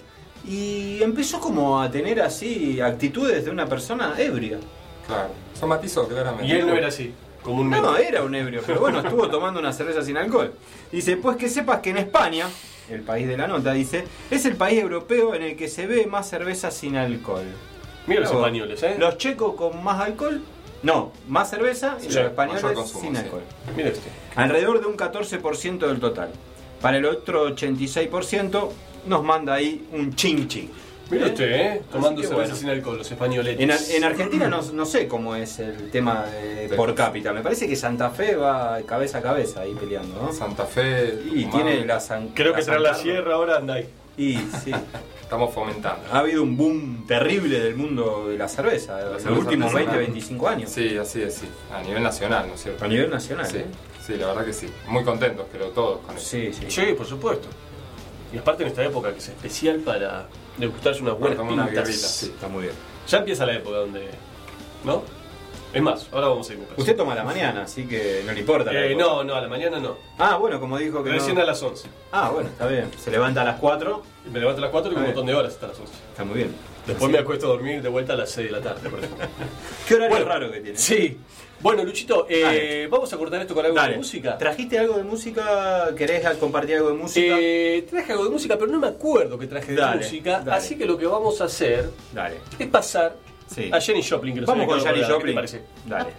Y empezó como a tener así actitudes de una persona ebria. Claro, somatizó claramente. Y él no era así, comúnmente. No, era un ebrio, pero bueno, estuvo tomando una cerveza sin alcohol. Dice, pues que sepas que en España, el país de la nota, dice, es el país europeo en el que se ve más cerveza sin alcohol. Mira los Luego, españoles, ¿eh? Los checos con más alcohol, no, más cerveza, y Sí, los españoles mayor consumo, sin sí. alcohol. Mira este. Alrededor de un catorce por ciento del total. Para el otro ochenta y seis por ciento nos manda ahí un chin chin. Mira ¿Eh? usted, ¿eh? Tomando que cerveza bueno. sin alcohol, los españoles. En, Ar- en Argentina no, no sé cómo es el tema de por cápita. Me parece que Santa Fe va cabeza a cabeza ahí peleando, ¿no? Santa Fe. Y Tucumán, tiene la San Creo que la tras la San Carlos. sierra ahora anda ahí. Y sí, Estamos fomentando. ha habido un boom terrible del mundo de la cerveza en los cerveza últimos artesanal. veinte, veinticinco años. Sí, así es, sí. A nivel nacional, ¿no es cierto? A nivel nacional. Sí, ¿eh? sí, la verdad que sí. Muy contentos, creo, todos con eso. Sí, sí. Sí, por supuesto. Y aparte en esta época que es especial para degustarse unas Para buenas tomar una pintas. birrita, sí. Está muy bien. Ya empieza la época donde... ¿No? Es más, ahora vamos a ir, me parece. Usted toma a la mañana, así que no le importa. la Eh, época. no, no, a la mañana no. Ah, bueno, como dijo que Recién no. a las once. Ah, bueno, está bien. Se levanta a las cuatro. Y me levanto a las cuatro y un Ah, montón de horas hasta las once. Está muy bien. Después me acuesto a dormir de vuelta a las seis de la tarde, por ejemplo. Qué horario Bueno, raro que tiene. Sí. Bueno, Luchito, eh, Dale. vamos a cortar esto con algo Dale. de música. ¿Trajiste algo de música? ¿Querés compartir algo de música? Eh, traje algo de música, pero no me acuerdo que traje de Dale, música. dale. Así que lo que vamos a hacer Dale. es pasar Sí. a Jenny Joplin. Que nos Vamos había con quedado Janis colgada. Joplin. ¿Qué te parece? Dale.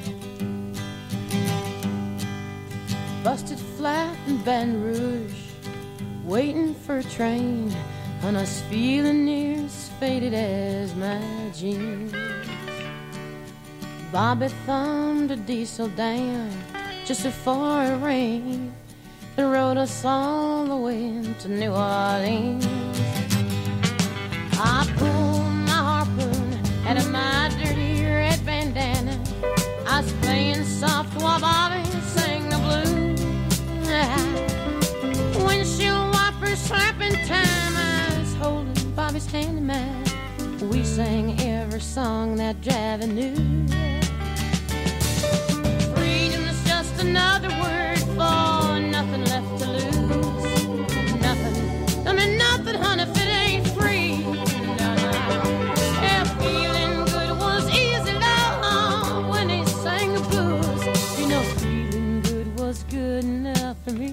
Busted flat in Baton Rouge, waiting for a train, and I was feeling near as faded as my jeans. Bobby thumbed a diesel down just before it rained and rode us all the way to New Orleans. I pulled my harpoon out of my dirty red bandana. I was playing soft while Bobby sang the blues. Windshield wipers slapping time, I was holding Bobby's hand in mine. We sang every song that Javi knew. Freedom is just another word for nothing left to lose. Nothing, I mean nothing, honey, if it ain't free. No, no. Yeah, feeling good was easy, love, when he sang the blues. You know, feeling good was good enough for me.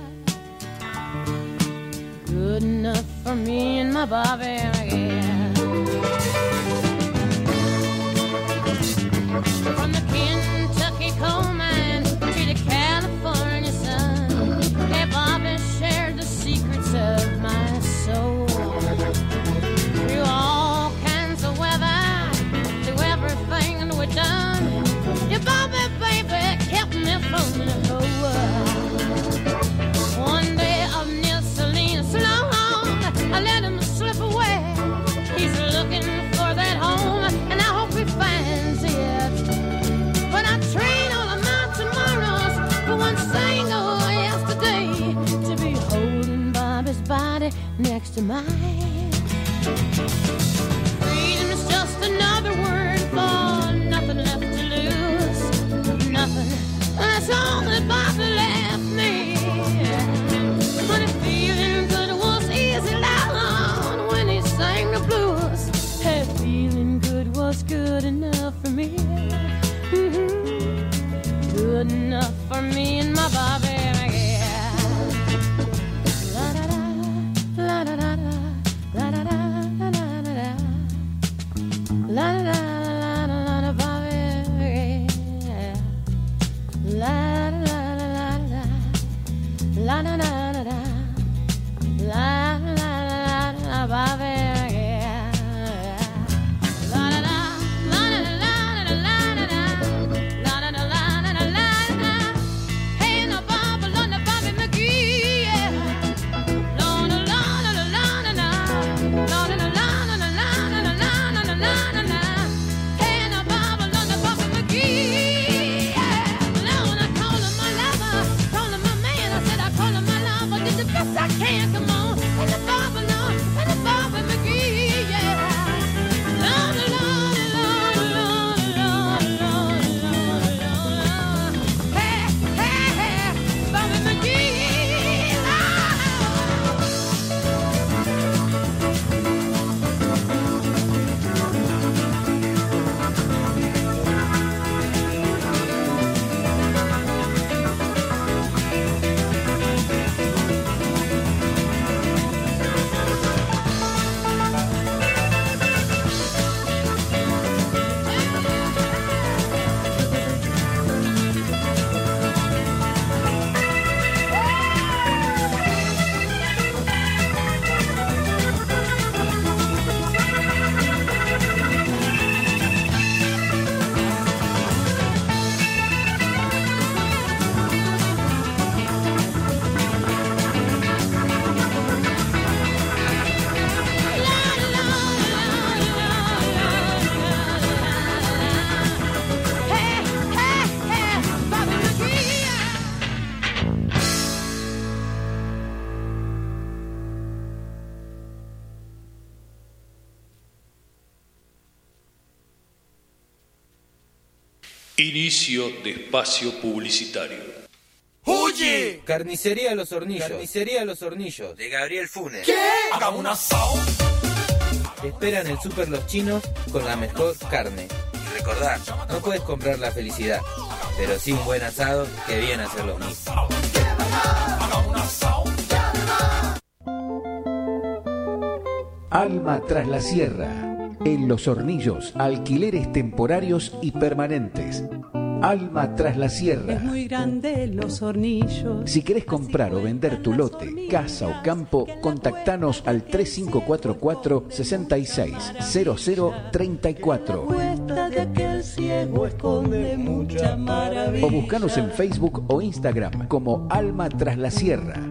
Good enough for me and my Bobby, yeah. From the Kentucky coal mine to the California sun, hey, Bobby shared the secrets of my soul. Through all kinds of weather, through everything that we've done, yeah, Bobby, baby, kept me from the whole world. One day of Neil Salinas long, I let him slip away. He's looking for that home, and I hope he finds it. But I trade all of my tomorrows for one single yesterday, to be holding Bobby's body next to mine. Freedom is just another word for nothing left to lose. Nothing, that's all that Bobby left me. But if feeling good was easy, loud when he sang the blues, hey, feeling good was good enough for me. Mm-hmm. Good enough for me and my Bobby, yeah. La da da, la da da da, la da da, la da da da, la da da, la da la da, Bobby, yeah. La da la la la la, la da da da da, la la la la la, Bobby, yeah. I can't, come on, and the Bobby, no, and the Bobby McGee, yeah. Lord, Lord, Lord, Lord, Lord, Lord, Lord, Lord. Hey, hey, hey, Bobby McGee, Inicio de espacio publicitario. ¡Oye! Carnicería Los Hornillos. Carnicería Los Hornillos. De Gabriel Funes. ¿Qué? ¡Hagamos un asado! Te esperan el Super Los Chinos con la mejor carne. Y recordar, no puedes comprar la felicidad, pero sí un buen asado que viene a ser lo mismo. Alma tras la sierra. En Los Hornillos, alquileres temporarios y permanentes. Alma tras la Sierra. Es muy grande los hornillos. Si querés comprar o vender tu lote, casa o campo, contactanos al tres cinco cuatro cuatro, seis seis cero cero tres cuatro. De aquel ciego esconde mucha maravilla. O buscanos en Facebook o Instagram como Alma tras la Sierra.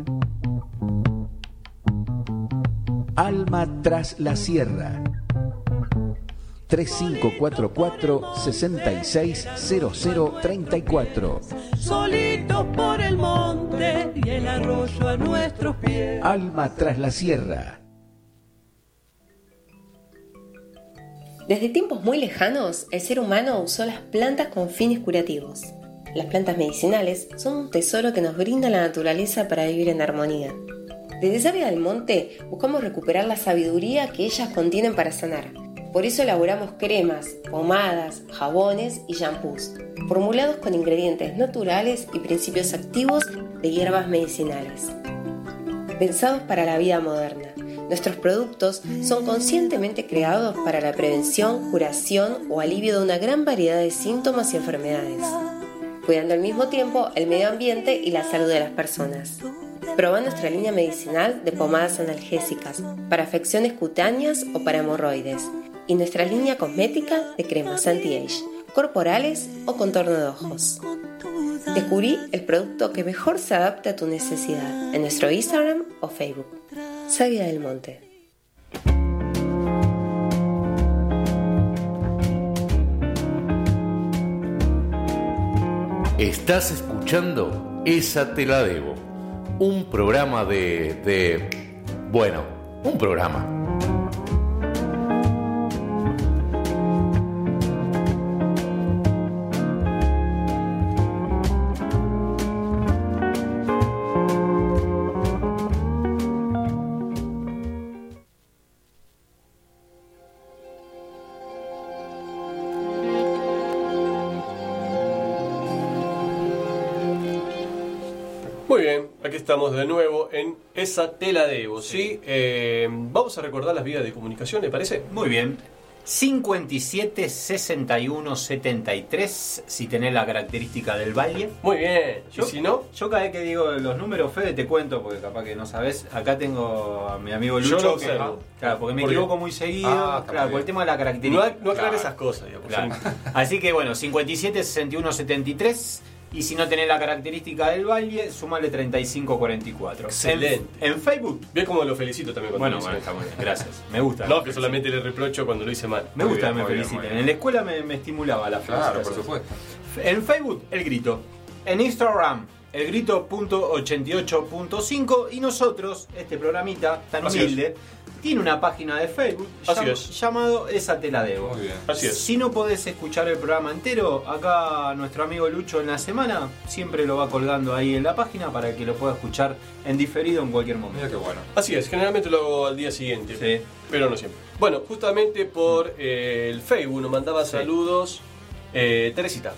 Alma tras la Sierra. tres cinco cuatro cuatro, seis seis cero cero tres cuatro. Solitos por el monte y el arroyo a nuestros pies. Alma tras la Sierra. Desde tiempos muy lejanos, el ser humano usó las plantas con fines curativos. Las plantas medicinales son un tesoro que nos brinda la naturaleza para vivir en armonía. Desde Sabia del Monte buscamos recuperar la sabiduría que ellas contienen para sanar. Por eso elaboramos cremas, pomadas, jabones y shampoos, formulados con ingredientes naturales y principios activos de hierbas medicinales. Pensados para la vida moderna, nuestros productos son conscientemente creados para la prevención, curación o alivio de una gran variedad de síntomas y enfermedades, cuidando al mismo tiempo el medio ambiente y la salud de las personas. Proba nuestra línea medicinal de pomadas analgésicas para afecciones cutáneas o para hemorroides y nuestra línea cosmética de cremas anti-age, corporales o contorno de ojos. Descubrí el producto que mejor se adapte a tu necesidad en nuestro Instagram o Facebook. Sabia del Monte. Estás escuchando Esa Te La Debo, un programa de... de... bueno, un programa. Muy bien, aquí estamos de nuevo en Esa Te La Debo, ¿sí? Eh, vamos a recordar las vías de comunicación, ¿le parece? Muy bien. cincuenta y siete, sesenta y uno, setenta y tres, si tenés la característica del valle. Muy bien. Yo, ¿Y si no? Yo cada vez que digo los números, Fede, te cuento, porque capaz que no sabés. Acá tengo a mi amigo Yo Lucho. lo que, observo. claro, porque me ¿Por qué? equivoco muy seguido. Ah, claro, por el tema de la característica. No, no aclares Claro. esas cosas, digamos. Claro. Son- Así que bueno, cincuenta y siete, sesenta y uno, setenta y tres. Y si no tenés la característica del valle, sumale treinta y cinco, cuarenta y cuatro. Excelente. En, en Facebook. Ve cómo lo felicito también cuando Bueno, lo bueno, dice. está muy bien. Gracias. Me gusta. No, que solamente le reprocho cuando lo hice mal. Me Muy gusta bien, que me muy bien, feliciten. muy bien. En la escuela me, me estimulaba la Claro, felicitación. por supuesto. En Facebook, El Grito. En Instagram, elgrito punto ochenta y ocho punto cinco. Y nosotros, este programita tan Así humilde, tiene una página de Facebook Así llam- es. llamado Esa Te La Debo. Muy bien. Así es. Si no podés escuchar el programa entero, acá nuestro amigo Lucho en la semana siempre lo va colgando ahí en la página para que lo pueda escuchar en diferido en cualquier momento. Mira qué bueno. Así es, generalmente lo hago al día siguiente, Sí. pero no siempre. Bueno, justamente por eh, el Facebook nos mandaba Sí. saludos eh, Teresita.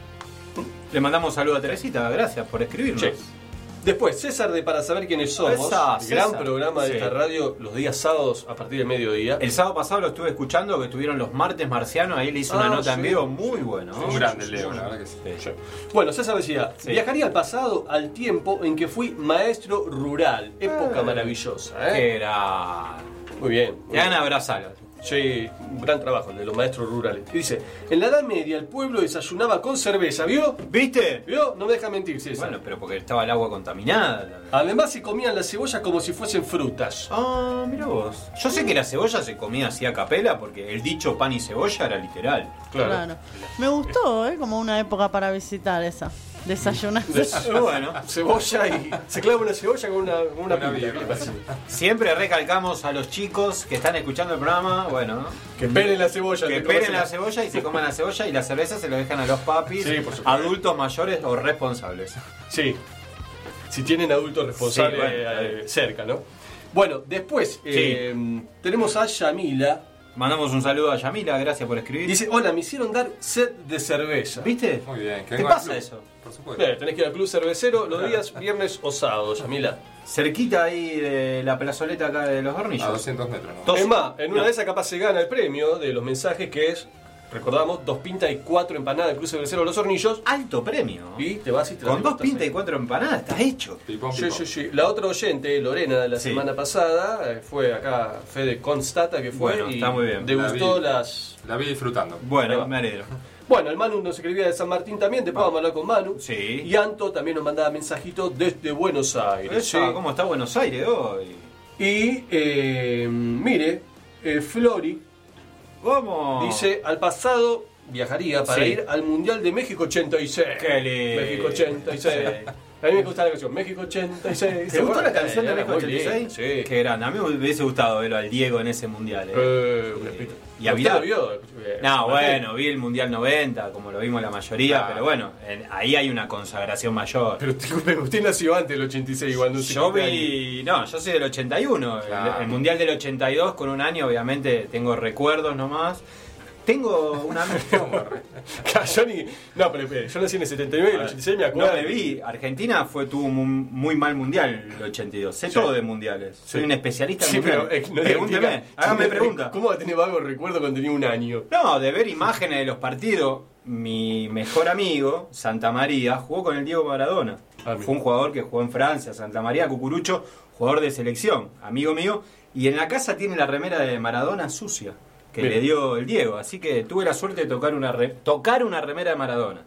Le mandamos saludo a Teresita, gracias por escribirnos. Sí. Después, César de Para Saber Quiénes Somos, Esa, gran César. programa de Sí. esta radio los días sábados a partir del mediodía. El sábado pasado lo estuve escuchando, que estuvieron los martes marcianos, ahí le hice una Ah, nota en sí. vivo muy buena. Un grande Leo, la verdad que sí. Sí. Bueno, César decía, Sí. viajaría al pasado, al tiempo en que fui maestro rural. Época Eh. maravillosa, ¿eh? Que era... Muy bien. muy Te van bien. a abrazarlo. Sí, un gran trabajo el de los maestros rurales. Y dice, en la Edad Media el pueblo desayunaba con cerveza, ¿vio? ¿Viste? ¿Vio? No me deja mentir, César. Bueno, pero porque estaba el agua contaminada. Además se comían las cebollas como si fuesen frutas. Ah, mira vos. Yo sé que la cebolla se comía así a capela porque el dicho pan y cebolla era literal. Claro. Me gustó, ¿eh? Como una época para visitar esa. Desayunar. Des- Bueno. Cebolla y se clava una cebolla con una, con una, Una pinta, birra. ¿qué pasa? Siempre recalcamos a los chicos que están escuchando el programa, bueno, Que pelen la cebolla. que antes de pelen la comerse. cebolla y se coman la cebolla y la cerveza se lo dejan a los papis, Sí, por supuesto. adultos mayores o responsables. Sí. Si tienen adultos responsables Sí, bueno, eh, cerca, ¿no? Bueno, después eh, tenemos a Yamila. Mandamos un saludo a Yamila, gracias por escribir. Dice, hola, me hicieron dar sed de cerveza. ¿Viste? Muy bien. Que ¿Te venga al pasa club, eso? Por supuesto. Eh, tenés que ir al club cervecero los días viernes o sábados, Yamila. Cerquita ahí de la plazoleta acá de los A hornillos. doscientos metros, ¿no? Dos- Es más, en una no. de esas capaz se gana el premio de los mensajes que es recordamos, dos pintas y cuatro empanadas del cruce Bercero Los Hornillos. Alto premio. Y te vas y te Con dos pintas y cuatro empanadas estás hecho. Pipón, Sí, pipón. sí, sí. La otra oyente, Lorena, de la Sí. semana pasada, eh, fue acá, Fede constata que fue Bueno, y está muy bien. degustó La vi. las... La vi disfrutando. Ahí Bueno, va. me alegro. Bueno, el Manu nos escribía de San Martín también, después vamos a hablar con Manu. Sí. Y Anto también nos mandaba mensajitos desde Buenos Aires. Eso, ¿sí? ¿cómo está Buenos Aires hoy? Y, eh, mire, eh, Flori ¿Cómo? dice, al pasado viajaría para Sí. ir al Mundial de México ochenta y seis. Qué lindo. México ochenta y seis. Sí. A mí me gusta la canción, México ochenta y seis. ¿Te gustó la canción de Era México muy ochenta y seis? linda, Sí. Qué grande. A mí me hubiese gustado verlo al Diego en ese mundial. ¿eh? Eh, un espíritu. Y a ¿Usted Vidal. lo vio? Eh, No, Martín. bueno, vi el Mundial noventa, como lo vimos la mayoría, Claro. pero bueno, en- ahí hay una consagración mayor. Pero usted, usted nació antes del ochenta y seis, igual no sé Yo qué vi, no, yo soy del ochenta y uno, el- Claro. el, Mundial del ochenta y dos con un año, obviamente tengo recuerdos nomás. Tengo una... año. Yo ni- No, pero espere, yo nací en el setenta y nueve y el ochenta y seis me acuerdo. No me vi, Argentina fue tuvo un muy mal mundial el ochenta y dos. Sé Sí. todo de mundiales. Soy Sí. un especialista en Sí, pero mundiales. eh, no Pregúnteme, diga- hágame pregunta. ¿Cómo va a tener vago recuerdo cuando tenía un año? No, de ver imágenes de los partidos. Mi mejor amigo, Santa María, jugó con el Diego Maradona. Ah, mira. Fue un jugador que jugó en Francia, Santa María, Cucurucho, jugador de selección, amigo mío. Y en la casa tiene la remera de Maradona sucia, que Mira. le dio el Diego. Así que tuve la suerte de tocar una, re- tocar una remera de Maradona.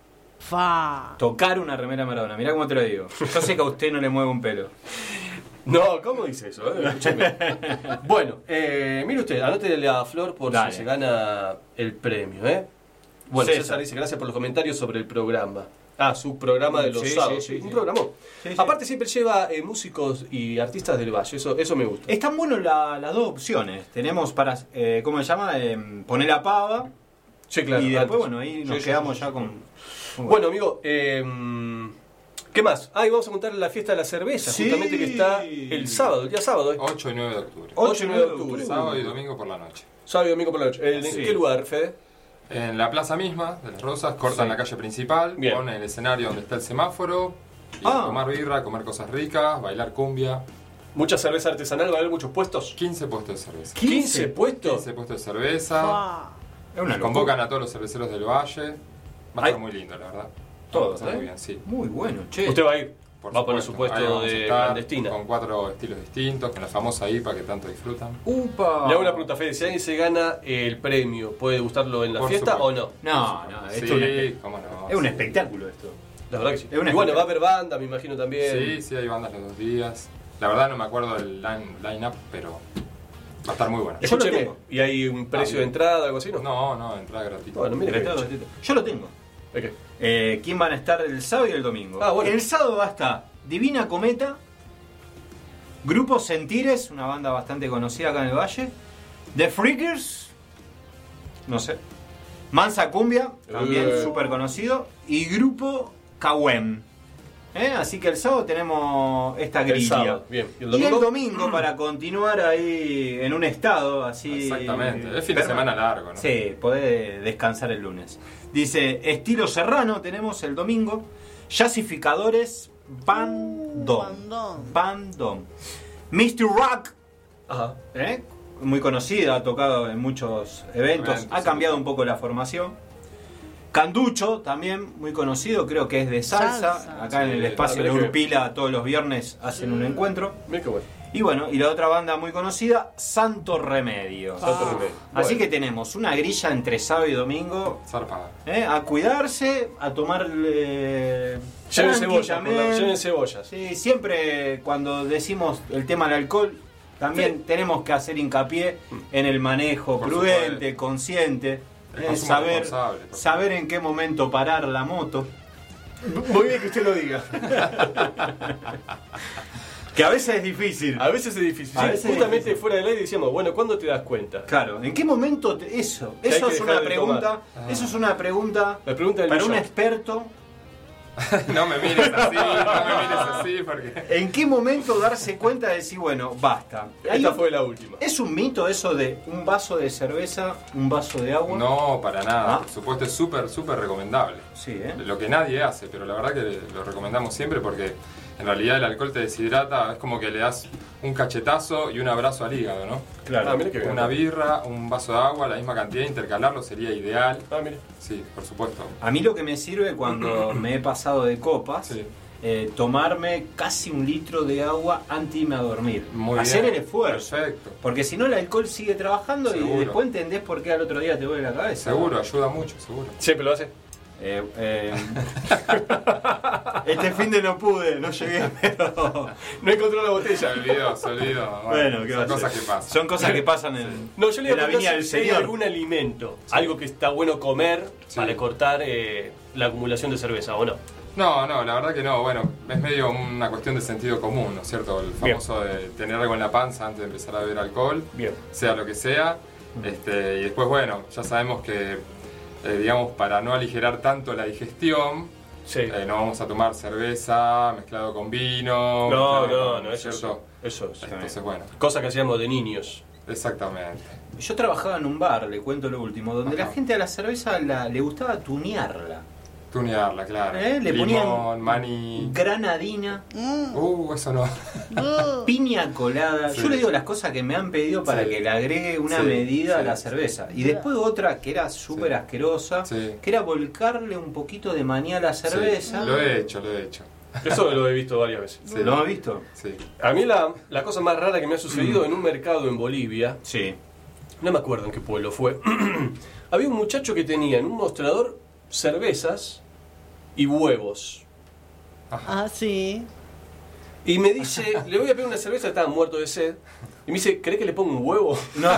Fa. Tocar una remera de Maradona, mirá cómo te lo digo. Yo sé que a usted no le mueve un pelo. No, ¿cómo dice eso? eh? Escúcheme. Bueno, eh, mire usted, anótele a Flor por Dale. si se gana el premio, ¿eh? Bueno, César. César dice gracias por los comentarios sobre el programa. Ah, su programa de los Sí, sábados. sí, sí, un sí. programa. Sí, sí. Aparte siempre lleva eh, músicos y artistas del Valle, eso, eso me gusta. Están buenas la- las dos opciones. Tenemos para, eh, ¿cómo se llama? Eh, poner la pava. Sí, claro. Y después, antes. bueno, ahí nos Sí, sí, quedamos sí, ya sí. con... con- Bueno, amigo, eh, ¿qué más? Ah, y vamos a contar la fiesta de la cerveza, Sí. justamente que está el sábado, el día sábado. ¿eh? ocho y nueve de octubre. ocho y nueve de octubre. Sábado y domingo por la noche. Sábado y domingo por la noche. ¿En Sí. qué lugar, Fede? En la plaza misma de Las Rosas, cortan Sí. la calle principal, Bien. ponen el escenario donde está el semáforo, y Ah. tomar birra, comer cosas ricas, bailar cumbia. Mucha cerveza artesanal, ¿va a haber muchos puestos? quince puestos de cerveza. ¿quince puestos? quince puestos de cerveza. Fa. Es una Nos convocan a todos los cerveceros del Valle. Va a Ay. estar muy lindo, la verdad. Todo, Está ¿eh? muy bien, sí. Muy bueno, che. Usted va a ir. Por va a poner supuesto. su Ahí puesto vamos a de estar clandestina. con cuatro estilos distintos, con la famosa I P A que tanto disfrutan. ¡Upa! Le hago una pregunta, Fede. Si alguien se gana el premio, ¿puede gustarlo en la Por fiesta supuesto. o no? No, no, esto Sí, es, un espe- cómo no. es un sí. espectáculo esto. La verdad que sí. Es una Y bueno, va a espectáculo. haber banda, me imagino también. Sí, sí, hay bandas los dos días. La verdad no me acuerdo del line, line-up, pero va a estar muy bueno. Yo lo Escúcheme, tengo. ¿y hay un precio Ah, de bien. entrada o algo así, no? No, no, entrada gratuita. Bueno, mire. Gratuito, gratuito. Yo lo tengo. ¿De qué? Eh, ¿Quién van a estar el sábado y el domingo? Ah, bueno. El sábado va a estar Divina Cometa, Grupo Sentires, una banda bastante conocida acá en el Valle, The Freakers, no sé, Mansa Cumbia, también Eh. súper conocido, y Grupo Cawem. ¿Eh? Así que el sábado tenemos esta El grilla. sábado, bien. ¿Y el Y el domingo? domingo, para continuar ahí en un estado así. Exactamente. Es fin de semana largo, ¿no? Sí, podés descansar el lunes. Dice, estilo serrano tenemos el domingo. Jazzificadores Bandom. Bandón. Bandom. mister Rock, Ajá. ¿eh? Muy conocida, ha tocado en muchos eventos. Eventos, Ha sí. cambiado un poco la formación. Canducho, también muy conocido, creo que es de salsa. Salsa. Acá en el Sí, espacio de ah, mira que- Urpila todos los viernes hacen un encuentro. Mira qué bueno. Y bueno, y la otra banda muy conocida, Santo Remedio. Santo Ah. Remedio. Así Bueno. que tenemos una grilla entre sábado y domingo. Zarpada. ¿eh? A cuidarse, a tomar... Eh, Lleven tranqui cebollas, por la- también. lleven cebollas. Sí, siempre cuando decimos el tema del alcohol, también Sí. tenemos que hacer hincapié en el manejo Por prudente, supuesto. consciente, El eh, consumo saber, responsable, por saber en qué momento parar la moto. Muy bien que usted lo diga. Que a veces es difícil. A veces es difícil. A Sí, veces es justamente difícil. fuera del aire decíamos, bueno, ¿cuándo te das cuenta? Claro, ¿en qué momento te- eso? Que hay Eso que es dejar una de pregunta, tomar. eso es una pregunta La pregunta del para un millón. experto. No me mires así, no me mires así, porque... ¿En qué momento darse cuenta de decir, bueno, basta? Hay Esta un- fue la última. ¿Es un mito eso de un vaso de cerveza, un vaso de agua? No, para nada. Ah. Por supuesto, es súper, súper recomendable. Sí, ¿eh? Lo que nadie hace, pero la verdad que lo recomendamos siempre porque En realidad el alcohol te deshidrata, es como que le das un cachetazo y un abrazo al hígado, ¿no? Claro. Ah, mira qué bien. Una birra, un vaso de agua, la misma cantidad, intercalarlo sería ideal. Ah, mira. Sí, por supuesto. A mí lo que me sirve cuando me he pasado de copas, Sí. eh, tomarme casi un litro de agua antes de irme a dormir. Muy Hacer bien. el esfuerzo. Perfecto. Porque si no el alcohol sigue trabajando y Seguro. después entendés por qué al otro día te duele la cabeza. Seguro, ayuda mucho, seguro. Siempre lo hace. Eh, eh, este fin de no pude, no llegué, pero... No encontró la Se botella. olvidó, se olvidó. Bueno, ¿qué va a son cosas hacer? que pasan. Son cosas que pasan en, No, yo le en iba la a viña preguntar del si hay Señor. algún alimento, algo que está bueno comer Sí. para cortar eh, la acumulación de cerveza, ¿o no? No, no, la verdad que no. Bueno, es medio una cuestión de sentido común, ¿no es cierto? El famoso de tener algo en la panza antes de empezar a beber alcohol, Bien. sea lo que sea. Este, y después, bueno, ya sabemos que, eh, digamos, para no aligerar tanto la digestión, Sí. eh, no vamos a tomar cerveza mezclado con vino. No, mezclado no, con- no, eso es. ¿cierto? Eso es. Entonces, bueno, Cosa que hacíamos de niños. exactamente. Yo trabajaba en un bar, le cuento lo último, donde Ajá. la gente a la cerveza la- le gustaba tunearla. Tunearla, claro. ¿Eh? Le Limón, ponían maní. granadina, Mm. Uh, eso no. Uh. piña colada. Sí. Yo le digo las cosas que me han pedido para Sí. que le agregue una Sí, medida a sí. la cerveza. Y después otra que era súper Sí. asquerosa, Sí. que era volcarle un poquito de maní a la cerveza. Sí, lo he hecho, lo he hecho. Eso lo he visto varias veces. Sí. ¿Lo has visto? Sí. A mí la, la cosa más rara que me ha sucedido en un mercado en Bolivia, Sí. no me acuerdo en qué pueblo fue, había un muchacho que tenía en un mostrador cervezas y huevos. Ah, sí. Y me dice, le voy a pedir una cerveza, estaba muerto de sed. Y me dice, ¿querés que le ponga un huevo? No,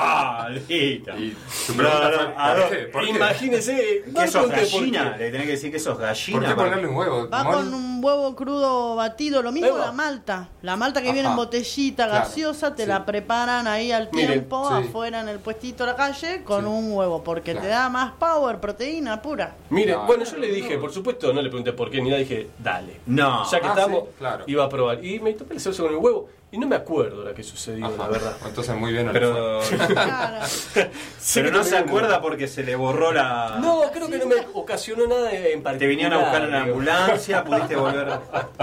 Lita. Y tu pregunta No, no, fue, a ¿por ver, qué? ¿Por qué? Imagínese, ¿Qué no sos pregunté por gallina? qué. Le tenés que decir que sos gallina. ¿Por qué para- ponerle un huevo? Va Moni? con un huevo crudo batido, lo mismo Ahí va. la malta. La malta que Ajá. viene en botellita Claro. gaseosa, te Sí. la preparan ahí al Miren, tiempo, sí. afuera en el puestito de la calle, con Sí. un huevo, porque Claro. te da más power, proteína pura. Mire, No, bueno, no, yo le dije, por supuesto, no le pregunté por qué ni nada, dije, dale. No. Ya que Ah, estamos, sí, claro. iba a probar. Y me topé la cerveza con el huevo y no me acuerdo la que sucedió, Ajá. la verdad. Entonces muy bien. Pero, Claro. Sí, pero no se también- acuerda porque se le borró la... No, creo que no me ocasionó nada en particular. Te vinieron a buscar en la digo. ambulancia, pudiste volver...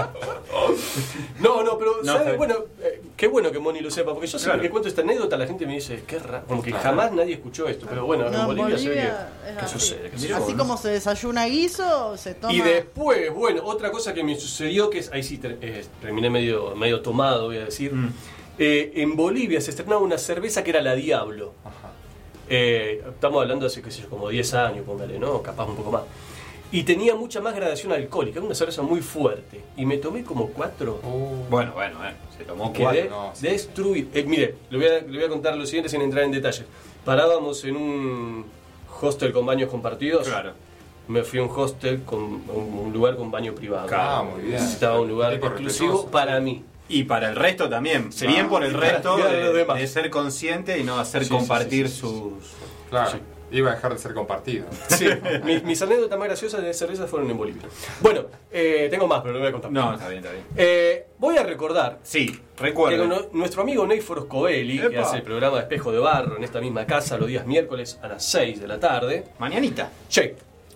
No, no, pero No, ¿sabe? está Bueno, eh, qué bueno que Moni lo sepa, porque yo siempre Claro. que cuento esta anécdota la gente me dice, qué raro, como que Claro. jamás nadie escuchó esto, pero bueno, No, en Bolivia, se ve Bolivia que, es que así. sucede. que Mirá sucede. Así vos, como se desayuna guiso, se toma. Y después, bueno, otra cosa que me sucedió, que es, ahí sí ter- eh, terminé medio, medio tomado, voy a decir. Mm. Eh, en Bolivia se estrenaba una cerveza que era la Diablo. Ajá. Eh, estamos hablando hace, qué sé yo, como diez años, póngale, ¿no? Capaz un poco más. Y tenía mucha más gradación alcohólica, era una cerveza muy fuerte. Y me tomé como cuatro. Uh, Bueno, bueno, bueno. Se tomó Quedé cuatro. no, sí. destruido. Eh, mire, le voy, a, le voy a contar lo siguiente sin entrar en detalles. Parábamos en un hostel con baños compartidos. Claro. Me fui a un hostel con un, un lugar con baño privado. Ah, muy bien. Necesitaba un lugar Tipo exclusivo respetuoso. para mí. Y para el resto también. Sí. Bien por el Y para resto cuidar de los de, demás. de ser consciente y no hacer Sí, sí, compartir sí, sí, sí, sus... Claro. Sí. Iba a dejar de ser compartido. Sí, mis, mis anécdotas más graciosas de cerveza fueron en Bolivia. Bueno, eh, tengo más, pero no voy a contar. No, está bien, está bien. Eh, voy a recordar Sí, que recuerdo. no- nuestro amigo Neyforos Coeli, que Epa. hace el programa de Espejo de Barro en esta misma casa los días miércoles a las seis de la tarde. Mañanita. Che,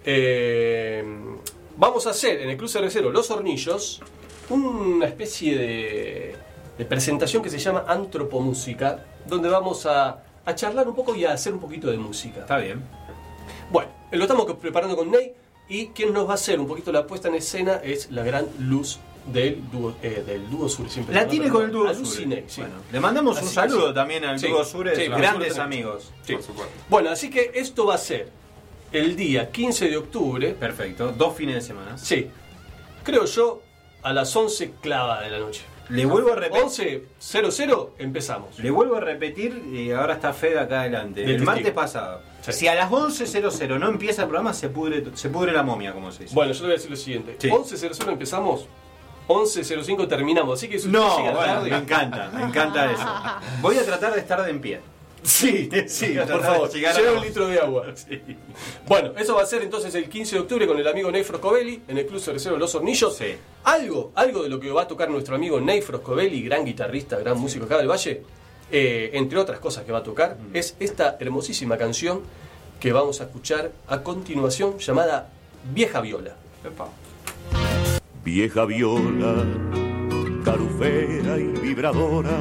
eh, vamos a hacer en el Club Cervecero Los Hornillos una especie de, de presentación que se llama Antropomúsica, donde vamos a, a charlar un poco y a hacer un poquito de música. Está bien. Bueno, lo estamos preparando con Ney y quien nos va a hacer un poquito la puesta en escena es la gran Luz del dúo, eh, del dúo Sur. Siempre La ¿no? tiene Pero con el dúo aluciné, Sure. sí. Bueno, le mandamos un Así que saludo sí. también al Sí. dúo Sure, Sí, grandes Sure amigos. Sí. Por supuesto. Bueno, así que esto va a ser el día quince de octubre. Perfecto, dos fines de semana. Sí, creo yo, a las once clava de la noche. Le vuelvo a repetir. once cero cero empezamos. Le vuelvo a repetir y ahora está Fede acá adelante. Del El testigo. martes pasado. Sí. Si a las once cero cero no empieza el programa, se pudre, se pudre la momia, como se dice. Bueno, yo le voy a decir lo siguiente. Sí. once cero cero empezamos, once cero cinco terminamos. Así que si usted No, llega bueno, tarde... me encanta, me encanta eso. Voy a tratar de estar de en pie. Sí, sí, Voy a por tratar de favor, llegar a lleva la- un litro de agua. Bueno, eso va a ser entonces el quince de octubre con el amigo Ney Froscovelli en el Club Cervecero Los Hornillos. Sí. Algo, algo de lo que va a tocar nuestro amigo Ney Froscovelli, gran guitarrista, gran músico acá del Valle, eh, entre otras cosas que va a tocar, es esta hermosísima canción que vamos a escuchar a continuación llamada Vieja Viola. Epa. vieja viola, carufera y vibradora,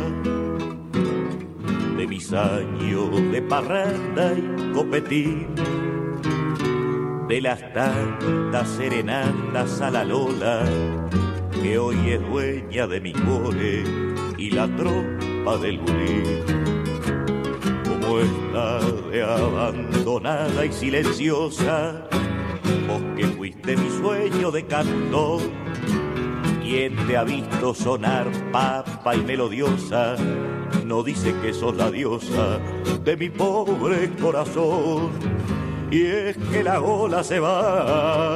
de mis años de parranda y copetín, de las tantas serenatas a la Lola, que hoy es dueña de mi cuore y la tropa del bulín. Como está de abandonada y silenciosa, vos que fuiste mi sueño de cantor, quien te ha visto sonar papa y melodiosa, no dice que sos la diosa de mi pobre corazón. Y es que la ola se va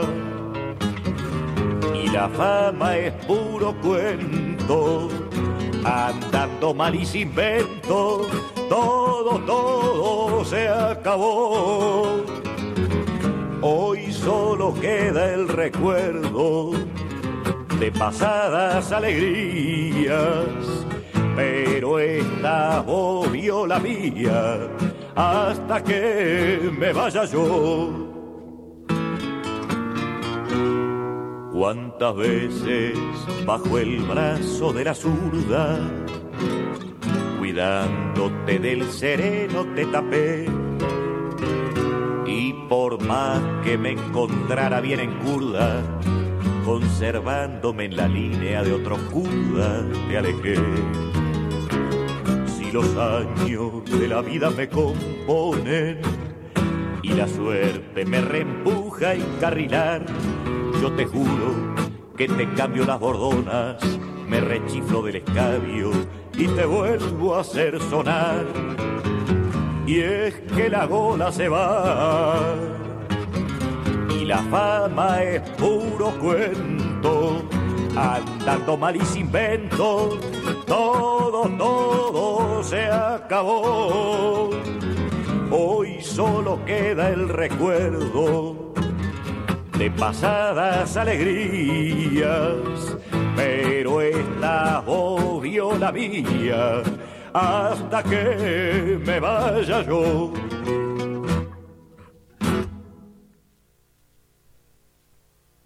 y la fama es puro cuento, andando mal y sin vento, todo, todo se acabó. Hoy solo queda el recuerdo de pasadas alegrías, pero esta obvio la mía hasta que me vaya yo. Cuántas veces bajo el brazo de la zurda, cuidándote del sereno te tapé, y por más que me encontrara bien en curda, conservándome en la línea de otros curda, te alejé. Si los años de la vida me componen y la suerte me reempuja a encarrilar, yo te juro que te cambio las bordonas, me rechiflo del escabio y te vuelvo a hacer sonar. Y es que la gola se va y la fama es puro cuento, andando mal y sin vento, todo, todo se acabó. Hoy solo queda el recuerdo de pasadas alegrías, pero esta obvio la mía hasta que me vaya yo.